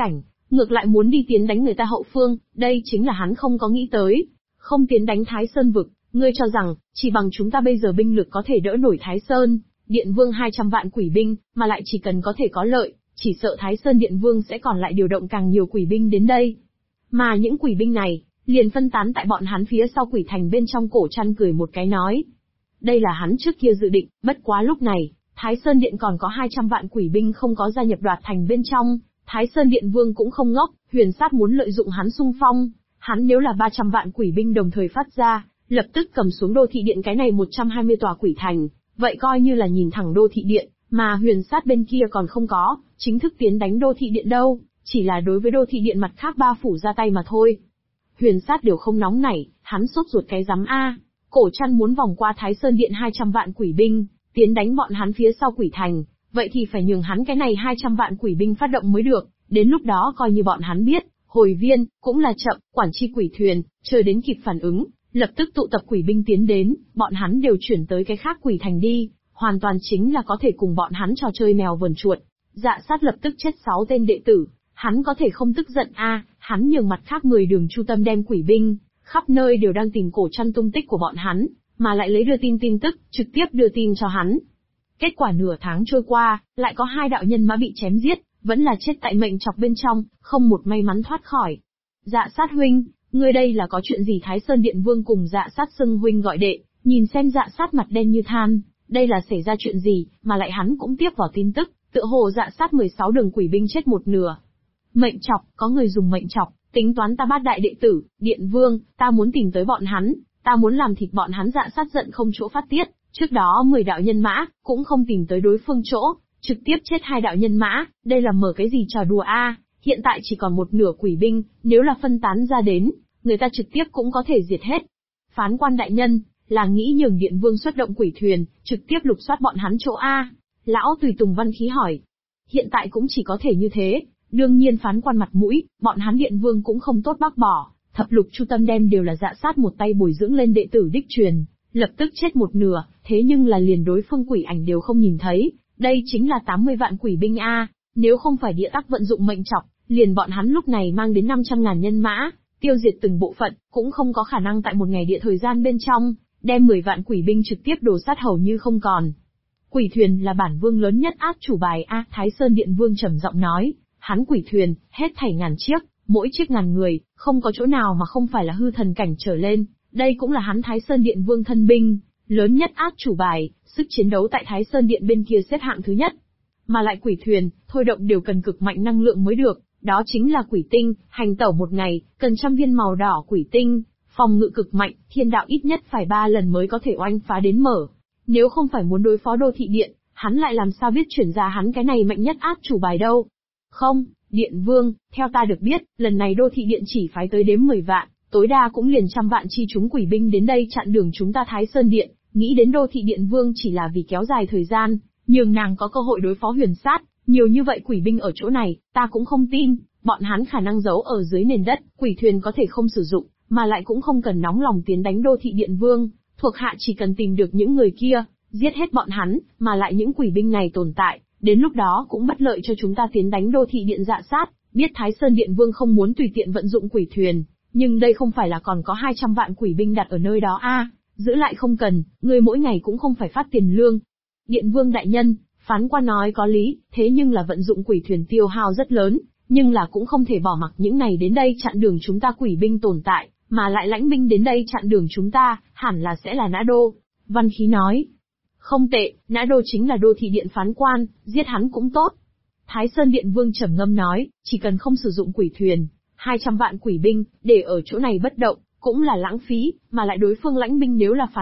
ngược lại muốn đi tiến đánh người ta hậu phương, đây chính là hắn không có nghĩ tới. Không tiến đánh Thái Sơn vực, ngươi cho rằng, chỉ bằng chúng ta bây giờ binh lực có thể đỡ nổi Thái Sơn, Điện Vương 200 vạn quỷ binh, mà lại chỉ cần có thể có lợi, chỉ sợ Thái Sơn Điện Vương sẽ còn lại điều động càng nhiều quỷ binh đến đây. Mà những quỷ binh này, liền phân tán tại bọn hắn phía sau quỷ thành bên trong. Cổ Trăn cười một cái nói. Đây là hắn trước kia dự định, bất quá lúc này, Thái Sơn Điện còn có 200 vạn quỷ binh không có gia nhập đoạt thành bên trong, Thái Sơn Điện Vương cũng không ngốc, Huyền Sát muốn lợi dụng hắn xung phong, hắn nếu là 300 vạn quỷ binh đồng thời phát ra, lập tức cầm xuống đô thị điện cái này 120 tòa quỷ thành, vậy coi như là nhìn thẳng đô thị điện, mà Huyền Sát bên kia còn không có, chính thức tiến đánh đô thị điện đâu, chỉ là đối với đô thị điện mặt khác ba phủ ra tay mà thôi. Huyền Sát đều không nóng nảy, hắn sốt ruột cái rắm a. Cổ Trăn muốn vòng qua Thái Sơn Điện 200 vạn quỷ binh, tiến đánh bọn hắn phía sau quỷ thành, vậy thì phải nhường hắn cái này 200 vạn quỷ binh phát động mới được, đến lúc đó coi như bọn hắn biết, hồi viên, cũng là chậm, quản chi quỷ thuyền, chờ đến kịp phản ứng, lập tức tụ tập quỷ binh tiến đến, bọn hắn đều chuyển tới cái khác quỷ thành đi, hoàn toàn chính là có thể cùng bọn hắn trò chơi mèo vờn chuột. Dạ Sát lập tức chết 6 tên đệ tử, hắn có thể không tức giận a? Hắn nhường mặt khác 10 đường chu tâm đem quỷ binh, khắp nơi đều đang tìm Cổ Trăn tung tích của bọn hắn, mà lại lấy đưa tin tức, trực tiếp đưa tin cho hắn. Kết quả nửa tháng trôi qua, lại có 2 đạo nhân mã bị chém giết, vẫn là chết tại mệnh chọc bên trong, không một may mắn thoát khỏi. Dạ Sát huynh, ngươi đây là có chuyện gì? Thái Sơn Điện Vương cùng Dạ Sát xưng huynh gọi đệ, nhìn xem Dạ Sát mặt đen như than, đây là xảy ra chuyện gì, mà lại hắn cũng tiếp vào tin tức, tựa hồ Dạ Sát 16 đường quỷ binh chết một nửa. Mệnh chọc, có người dùng mệnh chọc, tính toán ta bát đại đệ tử, Điện Vương, ta muốn tìm tới bọn hắn, ta muốn làm thịt bọn hắn. Dạ Sát giận không chỗ phát tiết, trước đó 10 đạo nhân mã, cũng không tìm tới đối phương chỗ, trực tiếp chết 2 đạo nhân mã, đây là mở cái gì trò đùa a? Hiện tại chỉ còn một nửa quỷ binh, nếu là phân tán ra đến, người ta trực tiếp cũng có thể diệt hết. Phán quan đại nhân, là nghĩ nhường Điện Vương xuất động quỷ thuyền, trực tiếp lục soát bọn hắn chỗ a? Lão Tùy Tùng Văn Khí hỏi. Hiện tại cũng chỉ có thể như thế, đương nhiên phán quan mặt mũi, bọn hắn Điện Vương cũng không tốt bác bỏ, thập lục chu tâm đem đều là Dạ Sát một tay bồi dưỡng lên đệ tử đích truyền, lập tức chết một nửa, thế nhưng là liền đối phương quỷ ảnh đều không nhìn thấy, đây chính là 80 vạn quỷ binh a, nếu không phải địa tắc vận dụng mệnh chọc, liền bọn hắn lúc này mang đến 500.000 nhân mã, tiêu diệt từng bộ phận, cũng không có khả năng tại một ngày địa thời gian bên trong, đem 10 vạn quỷ binh trực tiếp đổ sát hầu như không còn. Quỷ thuyền là bản vương lớn nhất át chủ bài a, Thái Sơn Điện Vương trầm giọng nói, hắn quỷ thuyền, hết thảy ngàn chiếc, mỗi chiếc ngàn người, không có chỗ nào mà không phải là hư thần cảnh trở lên, đây cũng là hắn Thái Sơn Điện Vương thân binh, lớn nhất át chủ bài, sức chiến đấu tại Thái Sơn Điện bên kia xếp hạng thứ nhất. Mà lại quỷ thuyền, thôi động đều cần cực mạnh năng lượng mới được, đó chính là quỷ tinh, hành tẩu một ngày, cần 100 viên màu đỏ quỷ tinh, phòng ngự cực mạnh, thiên đạo ít nhất phải 3 lần mới có thể oanh phá đến mở. Nếu không phải muốn đối phó đô thị điện, hắn lại làm sao biết chuyển ra hắn cái này mạnh nhất át chủ bài đâu. Không, Điện Vương, theo ta được biết, lần này đô thị điện chỉ phái tới đếm 10 vạn, tối đa cũng liền 100 vạn chi chúng quỷ binh đến đây chặn đường chúng ta Thái Sơn Điện, nghĩ đến đô thị điện vương chỉ là vì kéo dài thời gian, nhường nàng có cơ hội đối phó Huyền Sát, nhiều như vậy quỷ binh ở chỗ này, ta cũng không tin, bọn hắn khả năng giấu ở dưới nền đất, quỷ thuyền có thể không sử dụng, mà lại cũng không cần nóng lòng tiến đánh đô thị điện vương, thuộc hạ chỉ cần tìm được những người kia, giết hết bọn hắn, mà lại những quỷ binh này tồn tại, đến lúc đó cũng bất lợi cho chúng ta tiến đánh đô thị điện Dạ Sát, biết Thái Sơn Điện Vương không muốn tùy tiện vận dụng quỷ thuyền, nhưng đây không phải là còn có 200 vạn quỷ binh đặt ở nơi đó a, giữ lại không cần, ngươi mỗi ngày cũng không phải phát tiền lương. Điện Vương đại nhân, phán quan nói có lý, thế nhưng là vận dụng quỷ thuyền tiêu hao rất lớn, nhưng là cũng không thể bỏ mặc những này đến đây chặn đường chúng ta quỷ binh tồn tại, mà lại lãnh binh đến đây chặn đường chúng ta, hẳn là sẽ là Nã Đô. Văn Khí nói. Không tệ, Nã Đô chính là đô thị điện phán quan, giết hắn cũng tốt. Thái Sơn Điện Vương trầm ngâm nói, chỉ cần không sử dụng quỷ thuyền, 200 vạn quỷ binh, để ở chỗ này bất động, cũng là lãng phí, mà lại đối phương lãnh binh nếu là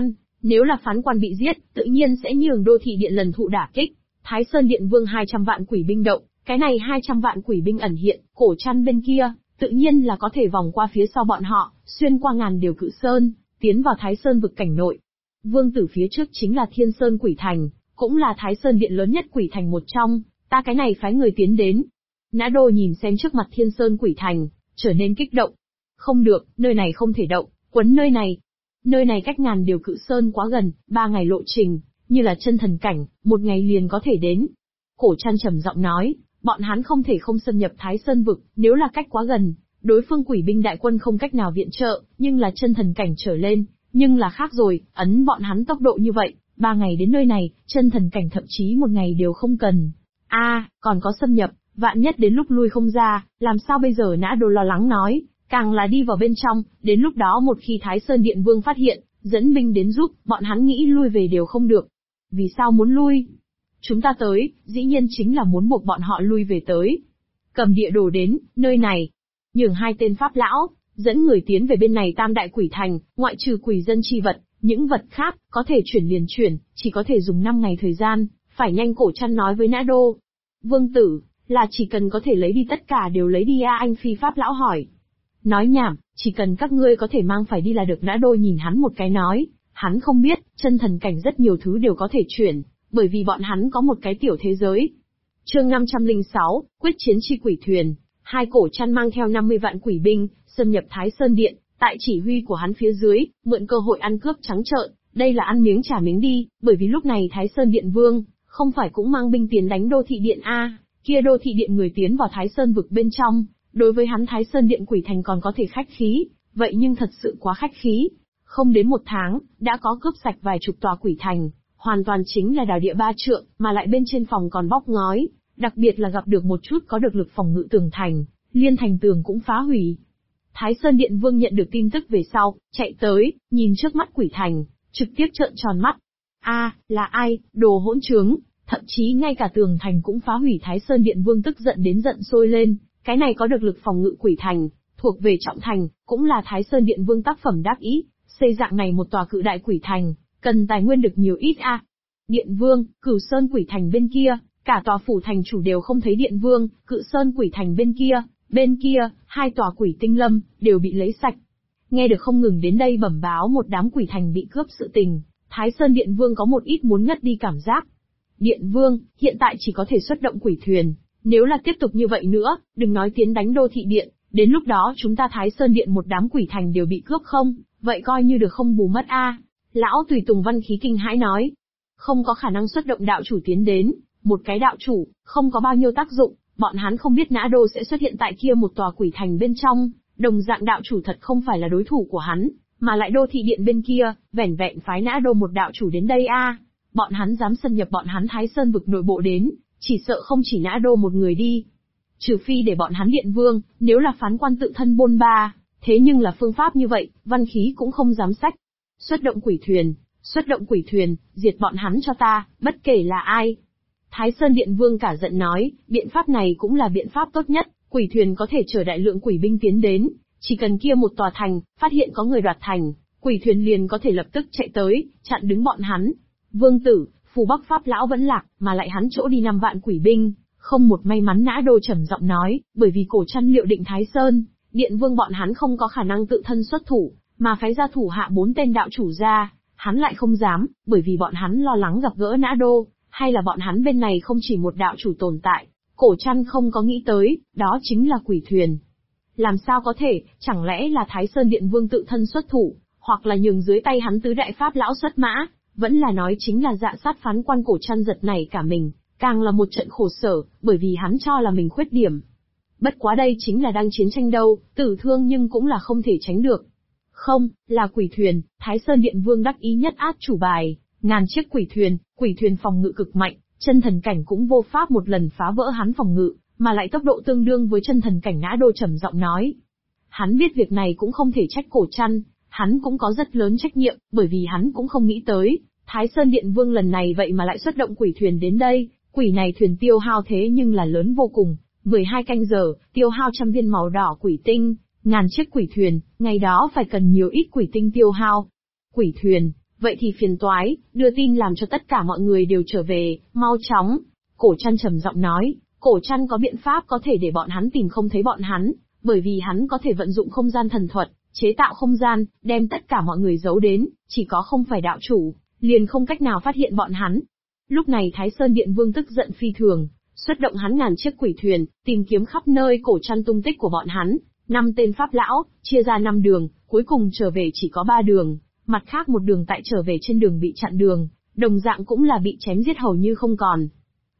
phán quan bị giết, tự nhiên sẽ nhường đô thị điện lần thụ đả kích. Thái Sơn Điện Vương 200 vạn quỷ binh động, cái này 200 vạn quỷ binh ẩn hiện, Cổ Trăn bên kia, tự nhiên là có thể vòng qua phía sau bọn họ, xuyên qua ngàn điều cự sơn, tiến vào Thái Sơn vực cảnh nội. Vương tử phía trước chính là Thiên Sơn Quỷ Thành, cũng là Thái Sơn Điện lớn nhất quỷ thành một trong, ta cái này phái người tiến đến. Nã Đô nhìn xem trước mặt Thiên Sơn Quỷ Thành, trở nên kích động. Không được, nơi này không thể động, quấn nơi này. Nơi này cách ngàn điều cự sơn quá gần, 3 ngày lộ trình, như là chân thần cảnh, 1 ngày liền có thể đến. Cổ Trăn trầm giọng nói, Bọn hắn không thể không xâm nhập Thái Sơn vực, nếu là cách quá gần, đối phương quỷ binh đại quân không cách nào viện trợ, nhưng là chân thần cảnh trở lên, nhưng là khác rồi, ấn bọn hắn tốc độ như vậy, 3 ngày đến nơi này, chân thần cảnh thậm chí 1 ngày đều không cần. Còn có xâm nhập, vạn nhất đến lúc lui không ra, làm sao bây giờ? Nã Đô lo lắng nói, càng là đi vào bên trong, đến lúc đó một khi Thái Sơn Điện Vương phát hiện, dẫn binh đến giúp, bọn hắn nghĩ lui về đều không được. Vì sao muốn lui? Chúng ta tới, dĩ nhiên chính là muốn buộc bọn họ lui về tới. Cầm địa đồ đến, nơi này. Nhường 2 tên pháp lão, dẫn người tiến về bên này Tam Đại Quỷ Thành, ngoại trừ quỷ dân chi vật, những vật khác, có thể chuyển liền chuyển, chỉ có thể dùng 5 ngày thời gian, phải nhanh. Cổ Trăn nói với Nã Đô. Vương tử, là chỉ cần có thể lấy đi tất cả đều lấy đi anh phi pháp lão hỏi. Nói nhảm, chỉ cần các ngươi có thể mang phải đi là được. Nã Đô nhìn hắn một cái nói, hắn không biết, chân thần cảnh rất nhiều thứ đều có thể chuyển, bởi vì bọn hắn có một cái tiểu thế giới. Chương 506, quyết chiến chi quỷ thuyền. Hai Cổ Trăn mang theo 50 vạn quỷ binh, xâm nhập Thái Sơn Điện, tại chỉ huy của hắn phía dưới, mượn cơ hội ăn cướp trắng trợn, đây là ăn miếng trả miếng đi, bởi vì lúc này Thái Sơn Điện Vương, không phải cũng mang binh tiến đánh Đô Thị Điện kia Đô Thị Điện người tiến vào Thái Sơn vực bên trong, đối với hắn Thái Sơn Điện Quỷ Thành còn có thể khách khí, vậy nhưng thật sự quá khách khí. Không đến 1 tháng, đã có cướp sạch vài chục tòa quỷ thành, hoàn toàn chính là đào địa 3 trượng, mà lại bên trên phòng còn bóc ngói, đặc biệt là gặp được một chút có được lực phòng ngự tường thành, liên thành tường cũng phá hủy. Thái Sơn Điện Vương nhận được tin tức về sau, chạy tới, nhìn trước mắt quỷ thành, trực tiếp trợn tròn mắt. Là ai, đồ hỗn trướng, thậm chí ngay cả tường thành cũng phá hủy. Thái Sơn Điện Vương tức giận đến giận sôi lên, cái này có được lực phòng ngự quỷ thành, thuộc về trọng thành, cũng là Thái Sơn Điện Vương tác phẩm đắc ý, xây dạng này một tòa cự đại quỷ thành, cần tài nguyên được nhiều ít Điện Vương, Cửu Sơn quỷ thành bên kia, cả tòa phủ thành chủ đều không thấy Điện Vương, Cự Sơn quỷ thành bên kia, 2 tòa quỷ tinh lâm, đều bị lấy sạch. Nghe được không ngừng đến đây bẩm báo một đám quỷ thành bị cướp sự tình, Thái Sơn Điện Vương có một ít muốn ngất đi cảm giác. Điện Vương, hiện tại chỉ có thể xuất động quỷ thuyền, nếu là tiếp tục như vậy nữa, đừng nói tiến đánh Đô Thị Điện, đến lúc đó chúng ta Thái Sơn Điện một đám quỷ thành đều bị cướp không, vậy coi như được không bù mất Lão Tùy Tùng Văn Khí kinh hãi nói. Không có khả năng xuất động đạo chủ tiến đến, một cái đạo chủ, không có bao nhiêu tác dụng, bọn hắn không biết Nã Đô sẽ xuất hiện tại kia một tòa quỷ thành bên trong, đồng dạng đạo chủ thật không phải là đối thủ của hắn, mà lại Đô Thị Điện bên kia, vẻn vẹn phái Nã Đô một đạo chủ đến đây Bọn hắn dám xâm nhập bọn hắn Thái Sơn vực nội bộ đến, chỉ sợ không chỉ Nã Đô một người đi. Trừ phi để bọn hắn Điện Vương, nếu là phán quan tự thân bôn ba, thế nhưng là phương pháp như vậy, Văn Khí cũng không dám sách. Xuất động quỷ thuyền, diệt bọn hắn cho ta, bất kể là ai. Thái Sơn Điện Vương cả giận nói, biện pháp này cũng là biện pháp tốt nhất, quỷ thuyền có thể chở đại lượng quỷ binh tiến đến, chỉ cần kia một tòa thành, phát hiện có người đoạt thành, quỷ thuyền liền có thể lập tức chạy tới, chặn đứng bọn hắn. Vương tử, phù Bắc Pháp lão vẫn lạc, mà lại hắn chỗ đi 5 vạn quỷ binh, không một may mắn. Nã Đô trầm giọng nói, bởi vì Cổ Trăn liệu định Thái Sơn Điện Vương bọn hắn không có khả năng tự thân xuất thủ, mà phái ra thủ hạ 4 tên đạo chủ ra, hắn lại không dám, bởi vì bọn hắn lo lắng gặp gỡ Nã Đô, hay là bọn hắn bên này không chỉ một đạo chủ tồn tại. Cổ Trăn không có nghĩ tới, đó chính là quỷ thuyền. Làm sao có thể, chẳng lẽ là Thái Sơn Điện Vương tự thân xuất thủ, hoặc là nhường dưới tay hắn tứ đại pháp lão xuất mã, vẫn là nói chính là dạ sát phán quan. Cổ Trăn giật nảy cả mình, càng là một trận khổ sở, bởi vì hắn cho là mình khuyết điểm. Bất quá đây chính là đang chiến tranh đâu, tử thương nhưng cũng là không thể tránh được. Không, là quỷ thuyền, Thái Sơn Điện Vương đắc ý nhất át chủ bài, ngàn chiếc quỷ thuyền phòng ngự cực mạnh, chân thần cảnh cũng vô pháp một lần phá vỡ hắn phòng ngự, mà lại tốc độ tương đương với chân thần cảnh. Nã Đô trầm giọng nói. Hắn biết việc này cũng không thể trách Cổ Trăn, hắn cũng có rất lớn trách nhiệm, bởi vì hắn cũng không nghĩ tới, Thái Sơn Điện Vương lần này vậy mà lại xuất động quỷ thuyền đến đây, quỷ này thuyền tiêu hao thế nhưng là lớn vô cùng, 12 canh giờ, tiêu hao 100 viên màu đỏ quỷ tinh, ngàn chiếc quỷ thuyền, ngày đó phải cần nhiều ít quỷ tinh tiêu hao. Quỷ thuyền, vậy thì phiền toái, đưa tin làm cho tất cả mọi người đều trở về, mau chóng. Cổ Trăn trầm giọng nói, Cổ Trăn có biện pháp có thể để bọn hắn tìm không thấy bọn hắn, bởi vì hắn có thể vận dụng không gian thần thuật, chế tạo không gian, đem tất cả mọi người giấu đến, chỉ có không phải đạo chủ, liền không cách nào phát hiện bọn hắn. Lúc này Thái Sơn Điện Vương tức giận phi thường, xuất động hắn ngàn chiếc quỷ thuyền, tìm kiếm khắp nơi Cổ Trăn tung tích của bọn hắn. 5 tên pháp lão, chia ra 5 đường, cuối cùng trở về chỉ có 3 đường, mặt khác một đường tại trở về trên đường bị chặn đường, đồng dạng cũng là bị chém giết hầu như không còn.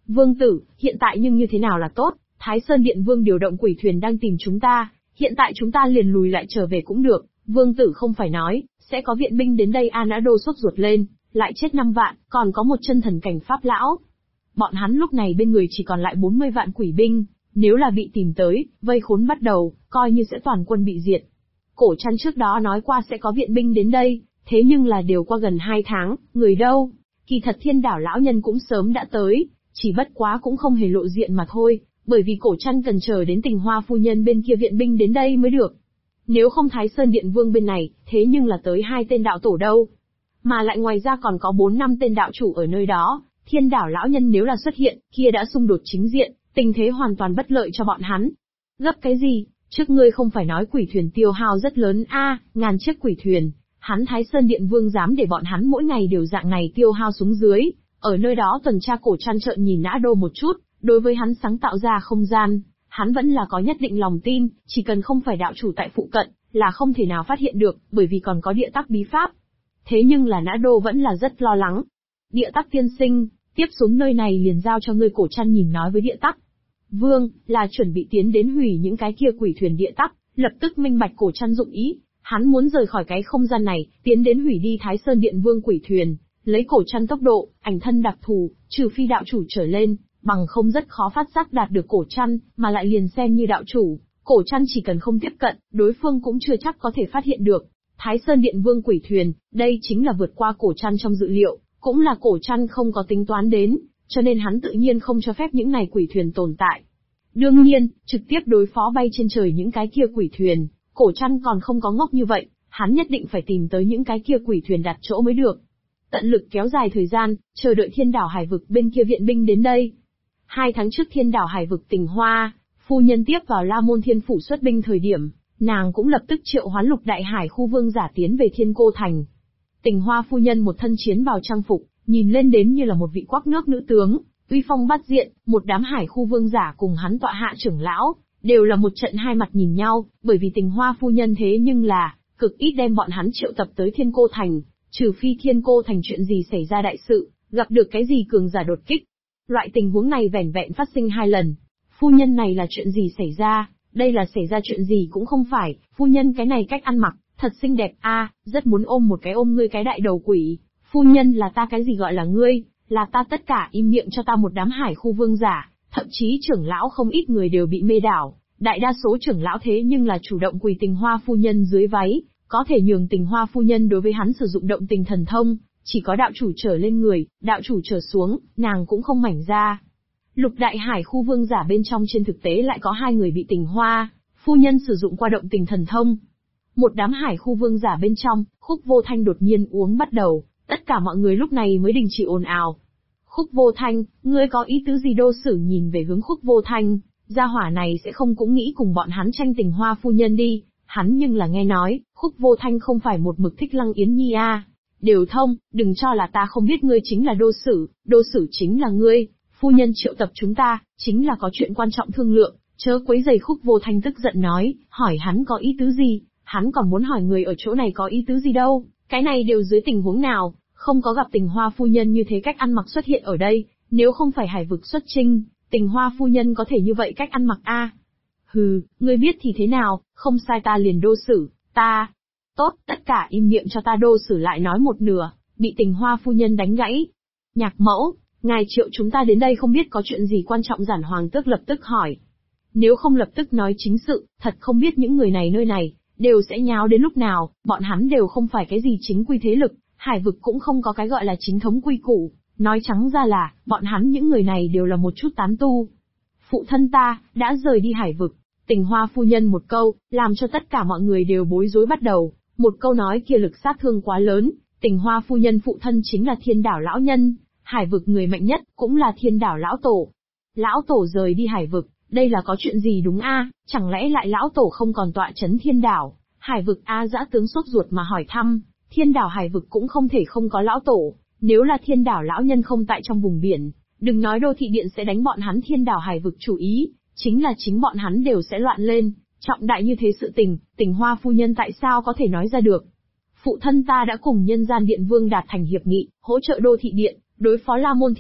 Vương tử, hiện tại nhưng như thế nào là tốt, Thái Sơn Điện Vương điều động quỷ thuyền đang tìm chúng ta, hiện tại chúng ta liền lùi lại trở về cũng được, Vương tử không phải nói, sẽ có viện binh đến đây. Nã Đô sốt ruột lên, lại chết 5 vạn, còn có một chân thần cảnh Pháp lão. Bọn hắn lúc này bên người chỉ còn lại 40 vạn quỷ binh, nếu là bị tìm tới, vây khốn bắt đầu, coi như sẽ toàn quân bị diệt. Cổ Trăn trước đó nói qua sẽ có viện binh đến đây, thế nhưng là đều qua gần 2 tháng, người đâu? Kỳ thật Thiên Đảo lão nhân cũng sớm đã tới, chỉ bất quá cũng không hề lộ diện mà thôi, bởi vì Cổ Trăn cần chờ đến Tình Hoa phu nhân bên kia viện binh đến đây mới được. Nếu không Thái Sơn Điện Vương bên này, thế nhưng là tới 2 tên đạo tổ đâu. Mà lại ngoài ra còn có 4-5 tên đạo chủ ở nơi đó, Thiên Đảo lão nhân nếu là xuất hiện, kia đã xung đột chính diện, tình thế hoàn toàn bất lợi cho bọn hắn. Gấp cái gì? Trước ngươi không phải nói quỷ thuyền tiêu hao rất lớn ngàn chiếc quỷ thuyền, hắn Thái Sơn Điện Vương dám để bọn hắn mỗi ngày đều dạng này tiêu hao xuống dưới, ở nơi đó tuần tra. Cổ Trăn trợn nhìn Nã Đô một chút, đối với hắn sáng tạo ra không gian, hắn vẫn là có nhất định lòng tin, chỉ cần không phải đạo chủ tại phụ cận, là không thể nào phát hiện được, bởi vì còn có địa tắc bí pháp. Thế nhưng là Nã Đô vẫn là rất lo lắng. Địa tắc tiên sinh, tiếp xuống nơi này liền giao cho ngươi. Cổ Trăn nhìn nói với địa tắc Vương, là chuẩn bị tiến đến hủy những cái kia quỷ thuyền. Địa tắc lập tức minh bạch Cổ Trăn dụng ý, hắn muốn rời khỏi cái không gian này, tiến đến hủy đi Thái Sơn Điện Vương quỷ thuyền. Lấy Cổ Trăn tốc độ, ảnh thân đặc thù, trừ phi đạo chủ trở lên, bằng không rất khó phát giác đạt được Cổ Trăn, mà lại liền xem như đạo chủ, Cổ Trăn chỉ cần không tiếp cận, đối phương cũng chưa chắc có thể phát hiện được. Thái Sơn Điện Vương quỷ thuyền, đây chính là vượt qua Cổ Trăn trong dự liệu, cũng là Cổ Trăn không có tính toán đến, cho nên hắn tự nhiên không cho phép những này quỷ thuyền tồn tại. Đương nhiên, trực tiếp đối phó bay trên trời những cái kia quỷ thuyền, Cổ Trăn còn không có ngốc như vậy, hắn nhất định phải tìm tới những cái kia quỷ thuyền đặt chỗ mới được. Tận lực kéo dài thời gian, chờ đợi Thiên Đảo Hải vực bên kia viện binh đến đây. 2 tháng trước Thiên Đảo Hải vực Tình Hoa phu nhân tiếp vào La Môn Thiên phủ xuất binh thời điểm, nàng cũng lập tức triệu hoán Lục Đại Hải khu vương giả tiến về Thiên Cô thành. Tình Hoa phu nhân một thân chiến bào trang phục, nhìn lên đến như là một vị quắc nước nữ tướng, uy phong bát diện. Một đám Hải khu vương giả cùng hắn tọa hạ trưởng lão, đều là một trận hai mặt nhìn nhau, bởi vì Tình Hoa phu nhân thế nhưng là cực ít đem bọn hắn triệu tập tới Thiên Cô thành, trừ phi Thiên Cô thành chuyện gì xảy ra đại sự, gặp được cái gì cường giả đột kích. Loại tình huống này vẻn vẹn phát sinh 2 lần. Phu nhân này là chuyện gì xảy ra? Đây là xảy ra chuyện gì cũng không phải, phu nhân cái này cách ăn mặc, thật xinh đẹp rất muốn ôm một cái ôm ngươi cái đại đầu quỷ. Phu nhân là ta cái gì gọi là ngươi, là ta tất cả im miệng cho ta. Một đám Hải khu vương giả, thậm chí trưởng lão không ít người đều bị mê đảo, đại đa số trưởng lão thế nhưng là chủ động quỳ Tình Hoa phu nhân dưới váy, có thể nhường Tình Hoa phu nhân đối với hắn sử dụng động tình thần thông, chỉ có đạo chủ trở lên người, đạo chủ trở xuống, nàng cũng không mảnh ra. Lục Đại Hải khu vương giả bên trong trên thực tế lại có 2 người bị Tình Hoa phu nhân sử dụng qua động tình thần thông. Một đám Hải khu vương giả bên trong, Khúc Vô Thanh đột nhiên uống bắt đầu, tất cả mọi người lúc này mới đình chỉ ồn ào. Khúc Vô Thanh, ngươi có ý tứ gì? Đô Sử nhìn về hướng Khúc Vô Thanh, gia hỏa này sẽ không cũng nghĩ cùng bọn hắn tranh Tình Hoa phu nhân đi, hắn nhưng là nghe nói, Khúc Vô Thanh không phải một mực thích Lăng Yến Nhi Đều thông, đừng cho là ta không biết ngươi chính là Đô Sử chính là ngươi, phu nhân triệu tập chúng ta, chính là có chuyện quan trọng thương lượng, chớ quấy rầy. Khúc Vô Thanh tức giận nói, hỏi hắn có ý tứ gì, hắn còn muốn hỏi người ở chỗ này có ý tứ gì đâu, cái này đều dưới tình huống nào, không có gặp Tình Hoa phu nhân như thế cách ăn mặc xuất hiện ở đây, nếu không phải Hải vực xuất chinh, Tình Hoa phu nhân có thể như vậy cách ăn mặc Hừ, ngươi biết thì thế nào, không sai ta liền Đô Sử, ta. Tốt, tất cả im miệng cho ta. Đô Sử lại nói một nửa, bị Tình Hoa phu nhân đánh gãy. Nhạc mẫu, ngài triệu chúng ta đến đây không biết có chuyện gì quan trọng? Giản Hoàng Tước lập tức hỏi. Nếu không lập tức nói chính sự, thật không biết những người này nơi này, đều sẽ nháo đến lúc nào, bọn hắn đều không phải cái gì chính quy thế lực, Hải vực cũng không có cái gọi là chính thống quy củ, nói trắng ra là, bọn hắn những người này đều là một chút tán tu. Phụ thân ta, đã rời đi Hải vực. Tình Hoa phu nhân một câu, làm cho tất cả mọi người đều bối rối bắt đầu, một câu nói kia lực sát thương quá lớn. Tình Hoa phu nhân phụ thân chính là Thiên Đảo lão nhân, Hải vực người mạnh nhất, cũng là Thiên Đảo lão tổ. Lão tổ rời đi Hải vực, đây là có chuyện gì đúng chẳng lẽ lại lão tổ không còn tọa chấn Thiên Đảo Hải vực? Dã tướng sốt ruột mà hỏi thăm, Thiên Đảo Hải vực cũng không thể không có lão tổ, nếu là Thiên Đảo lão nhân không tại trong vùng biển, đừng nói đô thị điện sẽ đánh bọn hắn Thiên Đảo Hải vực chủ ý, chính là chính bọn hắn đều sẽ loạn lên, trọng đại như thế sự tình, Tình Hoa phu nhân tại sao có thể nói ra được? Phụ thân ta đã cùng Nhân Gian Điện Vương đạt thành hiệp nghị, hỗ trợ đô thị điện, Đối phó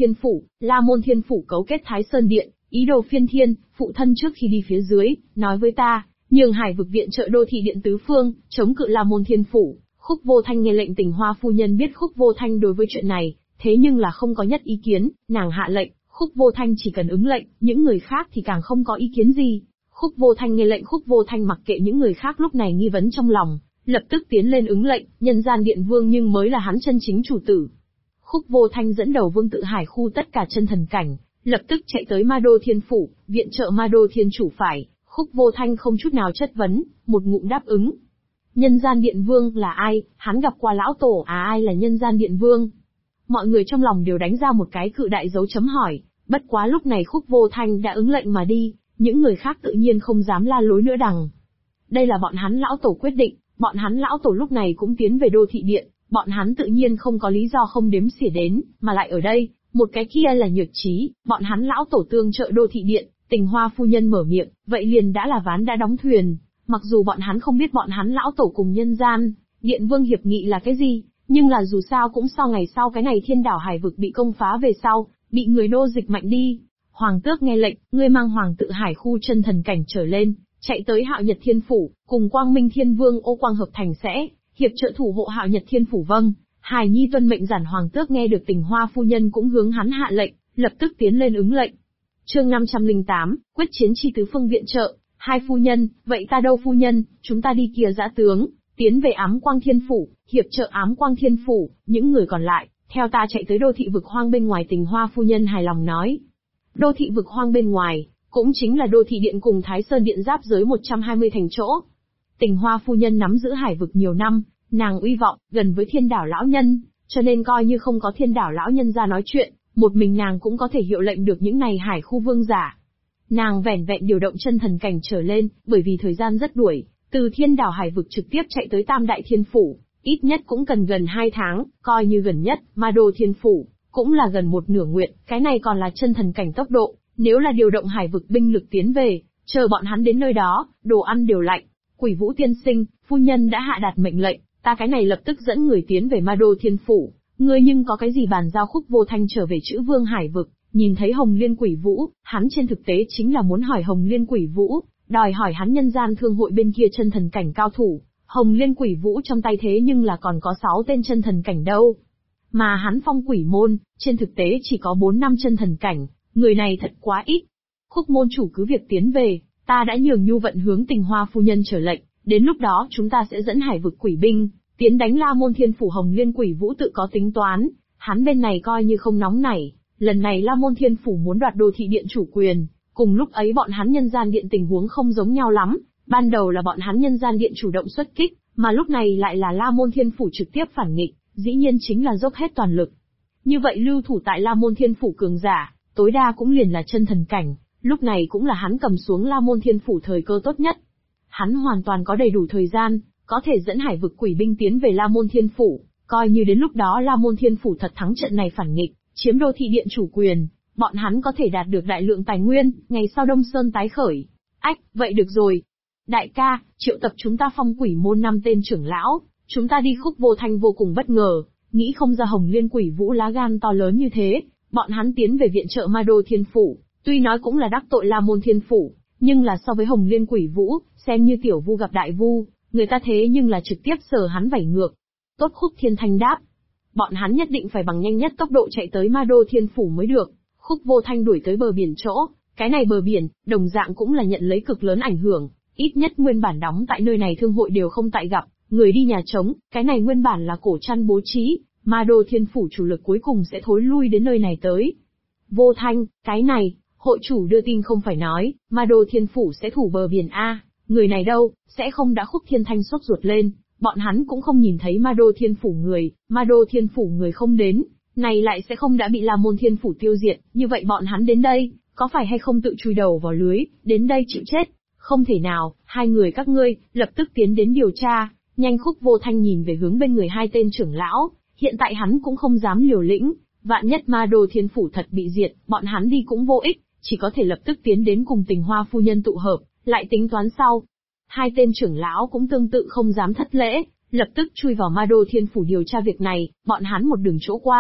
La Môn Thiên Phủ cấu kết Thái Sơn Điện, ý đồ phiên thiên, phụ thân trước khi đi phía dưới, nói với ta, nhường Hải vực viện trợ đô thị điện tứ phương, chống cự La Môn Thiên Phủ. Khúc Vô Thanh nghe lệnh. Tình Hoa phu nhân biết Khúc Vô Thanh đối với chuyện này, thế nhưng là không có nhất ý kiến, nàng hạ lệnh, Khúc Vô Thanh chỉ cần ứng lệnh, những người khác thì càng không có ý kiến gì. Khúc Vô Thanh nghe lệnh. Khúc Vô Thanh mặc kệ những người khác lúc này nghi vấn trong lòng, lập tức tiến lên ứng lệnh, nhân gian điện vương nhưng mới là hắn chân chính chủ tử. Khúc Vô Thanh dẫn đầu Vương Tự Hải khu tất cả chân thần cảnh, lập tức chạy tới Ma Đô Thiên Phủ, viện trợ Ma Đô Thiên chủ phải. Khúc Vô Thanh không chút nào chất vấn, một ngụm đáp ứng. Nhân gian điện vương là ai? Hắn gặp qua lão tổ ai là nhân gian điện vương? Mọi người trong lòng đều đánh ra một cái cự đại dấu chấm hỏi, bất quá lúc này Khúc Vô Thanh đã ứng lệnh mà đi, những người khác tự nhiên không dám la lối nữa đằng. Đây là bọn hắn lão tổ quyết định, bọn hắn lão tổ lúc này cũng tiến về đô thị điện, bọn hắn tự nhiên không có lý do không đếm xỉa đến, mà lại ở đây, một cái kia là nhược trí, bọn hắn lão tổ tương trợ đô thị điện. Tình Hoa phu nhân mở miệng, vậy liền đã là ván đã đóng thuyền, mặc dù bọn hắn không biết bọn hắn lão tổ cùng nhân gian điện vương hiệp nghị là cái gì, nhưng là dù sao cũng ngày sau cái này thiên đảo hải vực bị công phá về sau, bị người nô dịch mạnh đi. Hoàng tước nghe lệnh, ngươi mang Hoàng Tự Hải khu chân thần cảnh trở lên, chạy tới Hạo Nhật Thiên Phủ, cùng Quang Minh Thiên Vương Ô Quang hợp thành sẽ hiệp trợ thủ hộ Hạo Nhật Thiên Phủ. Vâng, Hải Nhi tuân mệnh. Giản Hoàng tước nghe được Tình Hoa phu nhân cũng hướng hắn hạ lệnh, lập tức tiến lên ứng lệnh. Chương 508, quyết chiến chi tứ phương viện trợ. Hai phu nhân, vậy ta đâu phu nhân, chúng ta đi kia dã tướng, tiến về Ám Quang Thiên Phủ, hiệp trợ Ám Quang Thiên Phủ, những người còn lại, theo ta chạy tới đô thị vực hoang bên ngoài. Tình Hoa phu nhân hài lòng nói. Đô thị vực hoang bên ngoài, cũng chính là đô thị điện cùng Thái Sơn Điện giáp giới 120 thành chỗ. Tình Hoa phu nhân nắm giữ hải vực nhiều năm, nàng uy vọng, gần với thiên đảo lão nhân, cho nên coi như không có thiên đảo lão nhân ra nói chuyện, một mình nàng cũng có thể hiệu lệnh được những này hải khu vương giả. Nàng vẻn vẹn điều động chân thần cảnh trở lên, bởi vì thời gian rất đuổi, từ thiên đảo hải vực trực tiếp chạy tới Tam Đại Thiên Phủ, ít nhất cũng cần gần 2 tháng, coi như gần nhất, Ma Đô Thiên Phủ, cũng là gần một nửa nguyện, cái này còn là chân thần cảnh tốc độ, nếu là điều động hải vực binh lực tiến về, chờ bọn hắn đến nơi đó, đồ ăn đều lạnh. Quỷ Vũ tiên sinh, phu nhân đã hạ đạt mệnh lệnh, ta cái này lập tức dẫn người tiến về Ma Đô Thiên Phủ, ngươi nhưng có cái gì bàn giao. Khúc Vô Thanh trở về Chữ Vương hải vực, nhìn thấy Hồng Liên Quỷ Vũ, hắn trên thực tế chính là muốn hỏi Hồng Liên Quỷ Vũ, đòi hỏi hắn nhân gian thương hội bên kia chân thần cảnh cao thủ. Hồng Liên Quỷ Vũ trong tay thế nhưng là còn có 6 tên chân thần cảnh đâu. Mà hắn phong quỷ môn, trên thực tế chỉ có 4 năm chân thần cảnh, người này thật quá ít. Khúc môn chủ cứ việc tiến về, ta đã nhường Nhu Vận hướng Tình Hoa phu nhân trở lệnh, đến lúc đó chúng ta sẽ dẫn hải vực quỷ binh, tiến đánh La Môn Thiên Phủ. Hồng Liên Quỷ Vũ tự có tính toán, hắn bên này coi như không nóng nảy, lần này La Môn Thiên Phủ muốn đoạt đô thị điện chủ quyền, cùng lúc ấy bọn hắn nhân gian điện tình huống không giống nhau lắm, ban đầu là bọn hắn nhân gian điện chủ động xuất kích, mà lúc này lại là La Môn Thiên Phủ trực tiếp phản nghịch, dĩ nhiên chính là dốc hết toàn lực. Như vậy lưu thủ tại La Môn Thiên Phủ cường giả, tối đa cũng liền là chân thần cảnh, lúc này cũng là hắn cầm xuống La Môn Thiên Phủ thời cơ tốt nhất. Hắn hoàn toàn có đầy đủ thời gian, có thể dẫn hải vực quỷ binh tiến về La Môn Thiên Phủ, coi như đến lúc đó La Môn Thiên Phủ thật thắng trận này phản nghịch, chiếm đô thị điện chủ quyền, bọn hắn có thể đạt được đại lượng tài nguyên, ngày sau Đông Sơn tái khởi. Ách, vậy được rồi. Đại ca, triệu tập chúng ta phong quỷ môn 5 tên trưởng lão, chúng ta đi. Khúc Vô Thanh vô cùng bất ngờ, nghĩ không ra Hồng Liên Quỷ Vũ lá gan to lớn như thế, bọn hắn tiến về viện trợ Ma Đô Thiên Phủ, tuy nói cũng là đắc tội La Môn Thiên Phủ, nhưng là so với Hồng Liên Quỷ Vũ, xem như tiểu vu gặp đại vu, người ta thế nhưng là trực tiếp sờ hắn vảy ngược. Tốt. Khúc Thiên Thanh đáp, bọn hắn nhất định phải bằng nhanh nhất tốc độ chạy tới Ma Đô Thiên Phủ mới được. Khúc Vô Thanh đuổi tới bờ biển chỗ, cái này bờ biển, đồng dạng cũng là nhận lấy cực lớn ảnh hưởng, ít nhất nguyên bản đóng tại nơi này thương hội đều không tại gặp, người đi nhà trống, cái này nguyên bản là Cổ Trăn bố trí, Ma Đô Thiên Phủ chủ lực cuối cùng sẽ thối lui đến nơi này tới. Vô Thanh, cái này, hội chủ đưa tin không phải nói, Ma Đô Thiên Phủ sẽ thủ bờ biển A, người này đâu, sẽ không đã. Khúc Thiên Thanh sốt ruột lên, bọn hắn cũng không nhìn thấy Ma Đô Thiên Phủ người, Ma Đô Thiên Phủ người không đến, này lại sẽ không đã bị La Môn Thiên Phủ tiêu diệt, như vậy bọn hắn đến đây, có phải hay không tự chui đầu vào lưới, đến đây chịu chết? Không thể nào, hai người các ngươi, lập tức tiến đến điều tra, nhanh. Khúc Vô Thanh nhìn về hướng bên người 2 tên trưởng lão, hiện tại hắn cũng không dám liều lĩnh, vạn nhất Ma Đô Thiên Phủ thật bị diệt, bọn hắn đi cũng vô ích, chỉ có thể lập tức tiến đến cùng Tình Hoa phu nhân tụ hợp, lại tính toán sau. 2 tên trưởng lão cũng tương tự không dám thất lễ, lập tức chui vào Ma Đô Thiên Phủ điều tra việc này, bọn hắn một đường chỗ qua,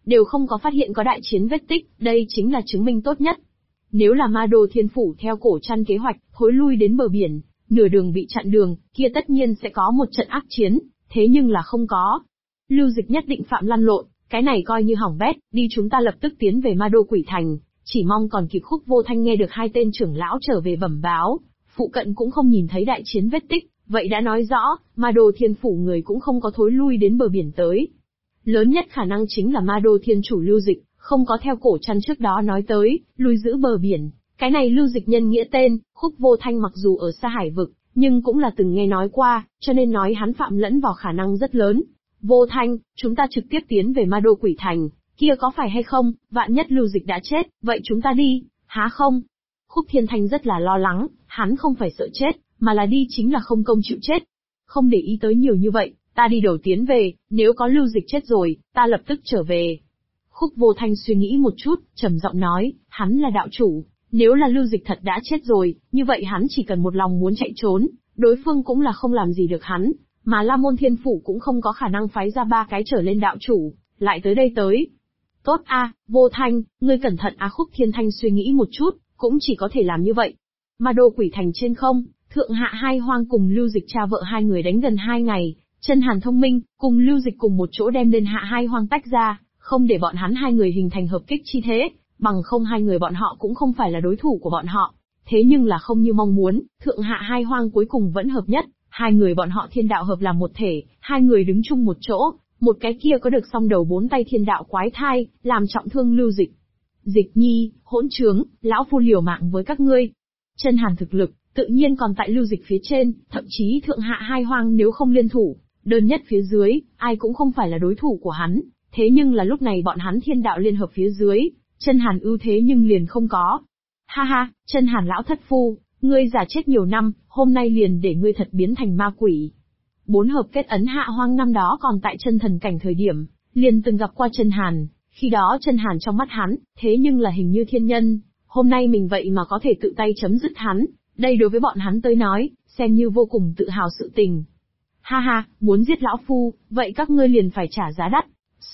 đều không có phát hiện có đại chiến vết tích, đây chính là chứng minh tốt nhất. Nếu là Ma Đô Thiên Phủ theo Cổ Trăn kế hoạch, thối lui đến bờ biển, nửa đường bị chặn đường, kia tất nhiên sẽ có một trận ác chiến, thế nhưng là không có. Lưu Dịch nhất định phạm lăn lộn, cái này coi như hỏng bét, đi chúng ta lập tức tiến về Ma Đô Quỷ Thành, chỉ mong còn kịp Khúc Vô Thanh nghe được hai tên trưởng lão trở về bẩm báo, phụ cận cũng không nhìn thấy đại chiến vết tích, vậy đã nói rõ, Ma Đô Thiên Phủ người cũng không có thối lui đến bờ biển tới. Lớn nhất khả năng chính là Ma Đô Thiên Chủ Lưu Dịch, không có theo Cổ Trăn trước đó nói tới, lui giữ bờ biển. Cái này Lưu Dịch nhân nghĩa tên, Khúc Vô Thanh mặc dù ở xa hải vực, nhưng cũng là từng nghe nói qua, cho nên nói hắn phạm lẫn vào khả năng rất lớn. Vô Thanh, chúng ta trực tiếp tiến về Ma Đô Quỷ Thành, kia có phải hay không, vạn nhất Lưu Dịch đã chết, vậy chúng ta đi, há không? Khúc Thiên Thanh rất là lo lắng, hắn không phải sợ chết, mà là đi chính là không công chịu chết. Không để ý tới nhiều như vậy, ta đi đầu tiến về, nếu có Lưu Dịch chết rồi, ta lập tức trở về. Khúc Vô Thanh suy nghĩ một chút, trầm giọng nói, hắn là đạo chủ, nếu là Lưu Dịch thật đã chết rồi, như vậy hắn chỉ cần một lòng muốn chạy trốn, đối phương cũng là không làm gì được hắn, mà La Môn Thiên Phủ cũng không có khả năng phái ra 3 cái trở lên đạo chủ, lại tới đây tới. Tốt a, Vô Thanh, ngươi cẩn thận a. Khúc Thiên Thanh suy nghĩ một chút, cũng chỉ có thể làm như vậy. Ma Đô Quỷ Thành trên không, Thượng Hạ Hai Hoang cùng Lưu Dịch cha vợ hai người đánh gần 2 ngày, Chân Hàn thông minh, cùng Lưu Dịch cùng một chỗ đem lên Hạ Hai Hoang tách ra, không để bọn hắn hai người hình thành hợp kích chi thế, bằng không hai người bọn họ cũng không phải là đối thủ của bọn họ. Thế nhưng là không như mong muốn, Thượng Hạ Hai Hoang cuối cùng vẫn hợp nhất, hai người bọn họ thiên đạo hợp làm một thể, hai người đứng chung một chỗ, một cái kia có được song đầu 4 tay thiên đạo quái thai, làm trọng thương Lưu Dịch. Dịch Nhi, hỗn trướng, lão phu liều mạng với các ngươi. Chân Hàn thực lực, tự nhiên còn tại Lưu Dịch phía trên, thậm chí Thượng Hạ Hai Hoang nếu không liên thủ, đơn nhất phía dưới, ai cũng không phải là đối thủ của hắn. Thế nhưng là lúc này bọn hắn thiên đạo liên hợp phía dưới, Chân Hàn ưu thế nhưng liền không có. Ha ha, Chân Hàn lão thất phu, ngươi giả chết nhiều năm, hôm nay liền để ngươi thật biến thành ma quỷ. 4 hợp kết ấn Hạ Hoang năm đó còn tại chân thần cảnh thời điểm, liền từng gặp qua Chân Hàn, khi đó Chân Hàn trong mắt hắn, thế nhưng là hình như thiên nhân, hôm nay mình vậy mà có thể tự tay chấm dứt hắn, đây đối với bọn hắn tới nói, xem như vô cùng tự hào sự tình. Ha ha, muốn giết lão phu, vậy các ngươi liền phải trả giá đắt.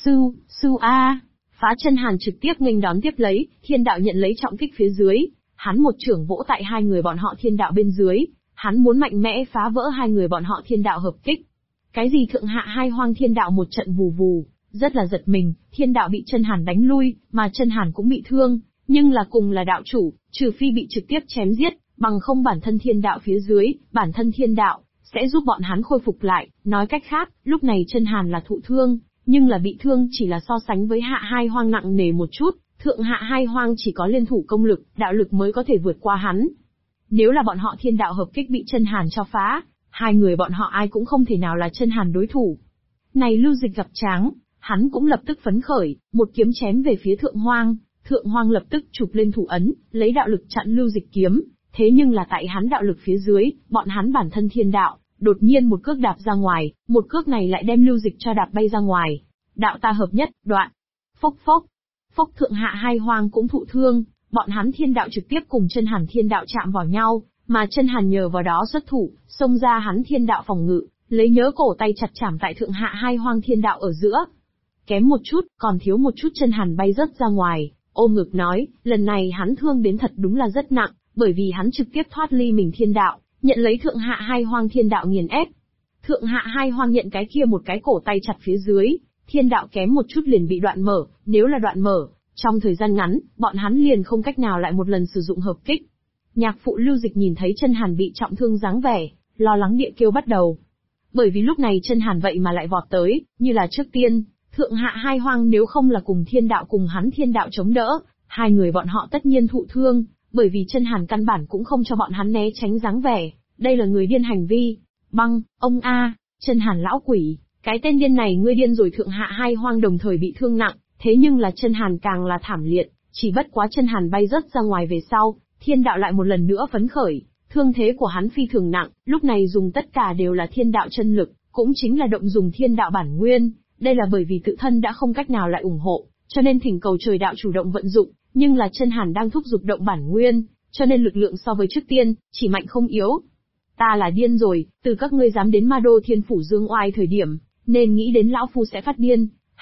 Sư a. Phá Chân Hàn trực tiếp nghênh đón tiếp lấy, thiên đạo nhận lấy trọng kích phía dưới, hắn một trưởng vỗ tại hai người bọn họ thiên đạo bên dưới, hắn muốn mạnh mẽ phá vỡ hai người bọn họ thiên đạo hợp kích. Cái gì Thượng Hạ Hai Hoang thiên đạo một trận vù vù, rất là giật mình, thiên đạo bị Chân Hàn đánh lui, mà Chân Hàn cũng bị thương, nhưng là cùng là đạo chủ, trừ phi bị trực tiếp chém giết, bằng không bản thân thiên đạo phía dưới, bản thân thiên đạo sẽ giúp bọn hắn khôi phục lại, nói cách khác, lúc này Chân Hàn là thụ thương, nhưng là bị thương chỉ là so sánh với Hạ Hai Hoang nặng nề một chút, Thượng Hạ Hai Hoang chỉ có liên thủ công lực, đạo lực mới có thể vượt qua hắn. Nếu là bọn họ thiên đạo hợp kích bị Chân Hàn cho phá, hai người bọn họ ai cũng không thể nào là Chân Hàn đối thủ. Này Lưu Dịch gặp tráng, hắn cũng lập tức phấn khởi, một kiếm chém về phía Thượng Hoang lập tức chụp lên thủ ấn, lấy đạo lực chặn Lưu Dịch kiếm, thế nhưng là tại hắn đạo lực phía dưới, bọn hắn bản thân thiên đạo, đột nhiên một cước đạp ra ngoài, một cước này lại đem Lưu Dịch cho đạp bay ra ngoài. Đạo ta hợp nhất, đoạn. Phốc phốc. Phốc Thượng Hạ Hai Hoang cũng thụ thương, bọn hắn thiên đạo trực tiếp cùng Chân Hàn thiên đạo chạm vào nhau, mà Chân Hàn nhờ vào đó xuất thủ, xông ra hắn thiên đạo phòng ngự, lấy nhớ cổ tay chặt chảm tại Thượng Hạ Hai Hoang thiên đạo ở giữa. Kém một chút, còn thiếu một chút Chân Hàn bay rớt ra ngoài, ôm ngực nói, lần này hắn thương đến thật đúng là rất nặng, bởi vì hắn trực tiếp thoát ly mình thiên đạo, nhận lấy Thượng Hạ Hai Hoang thiên đạo nghiền ép. Thượng Hạ Hai Hoang nhận cái kia một cái cổ tay chặt phía dưới, thiên đạo kém một chút liền bị đoạn mở, nếu là đoạn mở, trong thời gian ngắn, bọn hắn liền không cách nào lại một lần sử dụng hợp kích. Nhạc phụ Lưu Dịch nhìn thấy Chân Hàn bị trọng thương dáng vẻ, lo lắng địa kêu bắt đầu. Bởi vì lúc này Chân Hàn vậy mà lại vọt tới, như là trước tiên, Thượng Hạ Hai Hoang nếu không là cùng thiên đạo cùng hắn thiên đạo chống đỡ, hai người bọn họ tất nhiên thụ thương, bởi vì Chân Hàn căn bản cũng không cho bọn hắn né tránh dáng vẻ, đây là người điên hành vi. Băng, ông a, Chân Hàn lão quỷ, cái tên điên này ngươi điên rồi. Thượng Hạ Hai Hoang đồng thời bị thương nặng, thế nhưng là Chân Hàn càng là thảm liệt, chỉ bất quá Chân Hàn bay rớt ra ngoài về sau, thiên đạo lại một lần nữa phấn khởi, thương thế của hắn phi thường nặng, lúc này dùng tất cả đều là thiên đạo chân lực, cũng chính là động dùng thiên đạo bản nguyên, đây là bởi vì tự thân đã không cách nào lại ủng hộ, cho nên thỉnh cầu trời đạo chủ động vận dụng, nhưng là Chân Hàn đang thúc giục động bản nguyên, cho nên lực lượng so với trước tiên, chỉ mạnh không yếu. Ta là điên rồi, từ các ngươi dám đến Ma Đô Thiên Phủ dương oai thời điểm, nên nghĩ đến lão phu sẽ phát điên.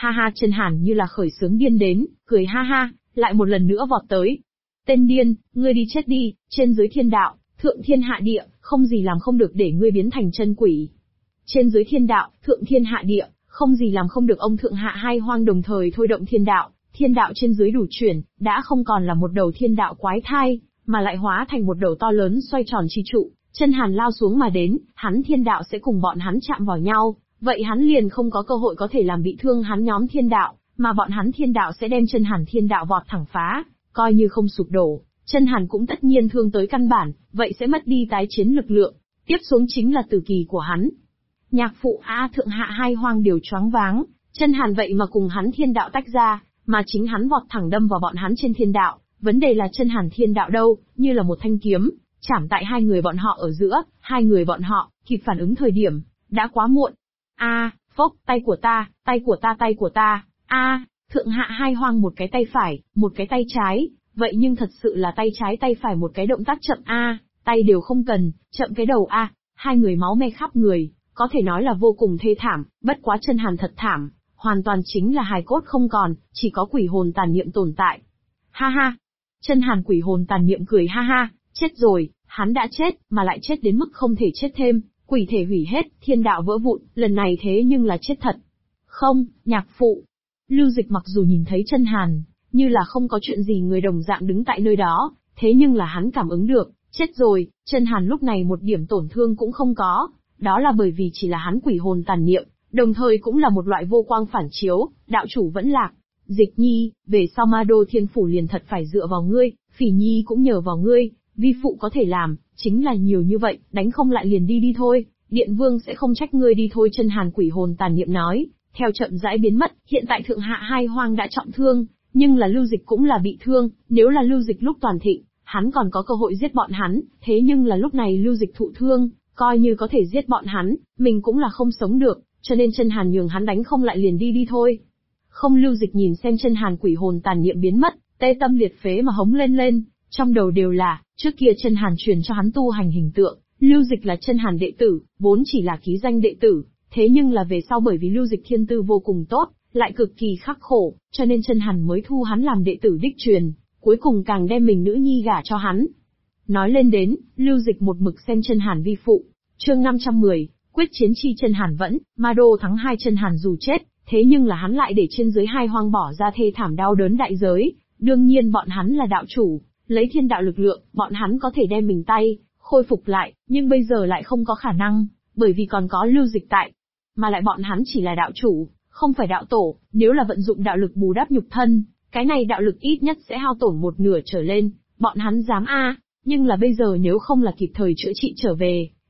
Ha ha, Chân Hàn như là khởi sướng điên đến, cười ha ha, lại một lần nữa vọt tới. Tên điên, ngươi đi chết đi, trên dưới thiên đạo, thượng thiên hạ địa, không gì làm không được để ngươi biến thành chân quỷ. Trên dưới thiên đạo, thượng thiên hạ địa, không gì làm không được ông thượng hạ hai hoang đồng thời thôi động thiên đạo trên dưới đủ chuyển, đã không còn là một đầu thiên đạo quái thai, mà lại hóa thành một đầu to lớn xoay tròn chi trụ. Chân Hàn lao xuống mà đến, hắn thiên đạo sẽ cùng bọn hắn chạm vào nhau, vậy hắn liền không có cơ hội có thể làm bị thương hắn nhóm thiên đạo, mà bọn hắn thiên đạo sẽ đem Chân Hàn thiên đạo vọt thẳng phá, coi như không sụp đổ, Chân Hàn cũng tất nhiên thương tới căn bản, vậy sẽ mất đi tái chiến lực lượng, tiếp xuống chính là tử kỳ của hắn. Nhạc Phụ thượng hạ hai hoang đều choáng váng, Chân Hàn vậy mà cùng hắn thiên đạo tách ra, mà chính hắn vọt thẳng đâm vào bọn hắn trên thiên đạo, vấn đề là Chân Hàn thiên đạo đâu, như là một thanh kiếm, chảm tại hai người bọn họ ở giữa, hai người bọn họ, kịp phản ứng thời điểm, đã quá muộn. Phốc, tay của ta, tay của ta, tay của ta, thượng hạ hai hoang một cái tay phải, một cái tay trái, vậy nhưng thật sự là tay trái tay phải một cái động tác chậm tay đều không cần, chậm cái đầu hai người máu me khắp người, có thể nói là vô cùng thê thảm, bất quá Chân Hàn thật thảm, hoàn toàn chính là hài cốt không còn, chỉ có quỷ hồn tàn niệm tồn tại. Ha ha, Chân Hàn quỷ hồn tàn niệm cười ha ha, chết rồi, hắn đã chết, mà lại chết đến mức không thể chết thêm, quỷ thể hủy hết, thiên đạo vỡ vụn, lần này thế nhưng là chết thật. Không, Nhạc Phụ. Lưu Dịch mặc dù nhìn thấy Chân Hàn, như là không có chuyện gì người đồng dạng đứng tại nơi đó, thế nhưng là hắn cảm ứng được, chết rồi, Chân Hàn lúc này một điểm tổn thương cũng không có, đó là bởi vì chỉ là hắn quỷ hồn tàn niệm, đồng thời cũng là một loại vô quang phản chiếu, đạo chủ vẫn lạc. Dịch Nhi, về sau Ma Đô Thiên Phủ liền thật phải dựa vào ngươi, Phỉ Nhi cũng nhờ vào ngươi, vi phụ có thể làm, chính là nhiều như vậy, đánh không lại liền đi thôi, Điện Vương sẽ không trách ngươi đi thôi. Chân Hàn quỷ hồn tàn niệm nói, theo chậm rãi biến mất, hiện tại thượng hạ hai hoang đã trọng thương, nhưng là Lưu Dịch cũng là bị thương, nếu là Lưu Dịch lúc toàn thịnh, hắn còn có cơ hội giết bọn hắn, thế nhưng là lúc này Lưu Dịch thụ thương, coi như có thể giết bọn hắn, mình cũng là không sống được, cho nên Chân Hàn nhường hắn đánh không lại liền đi thôi. Không, Lưu Dịch nhìn xem Chân Hàn quỷ hồn tàn niệm biến mất, tê tâm liệt phế mà hống lên, trong đầu đều là, trước kia Chân Hàn truyền cho hắn tu hành hình tượng, Lưu Dịch là Chân Hàn đệ tử, vốn chỉ là ký danh đệ tử, thế nhưng là về sau bởi vì Lưu Dịch thiên tư vô cùng tốt, lại cực kỳ khắc khổ, cho nên Chân Hàn mới thu hắn làm đệ tử đích truyền, cuối cùng càng đem mình nữ nhi gả cho hắn. Nói lên đến, Lưu Dịch một mực xem Chân Hàn vi phụ. Chương 510, quyết chiến chi Chân Hàn vẫn, Ma Đô thắng hai. Chân Hàn dù chết, thế nhưng là hắn lại để trên dưới hai hoang bỏ ra thê thảm đau đớn đại giới, đương nhiên bọn hắn là đạo chủ, lấy thiên đạo lực lượng, bọn hắn có thể đem mình tay khôi phục lại, nhưng bây giờ lại không có khả năng, bởi vì còn có Lưu Dịch tại. Mà lại bọn hắn chỉ là đạo chủ, không phải đạo tổ, nếu là vận dụng đạo lực bù đắp nhục thân, cái này đạo lực ít nhất sẽ hao tổn một nửa trở lên, bọn hắn dám nhưng là bây giờ nếu không là kịp thời chữa trị trở về,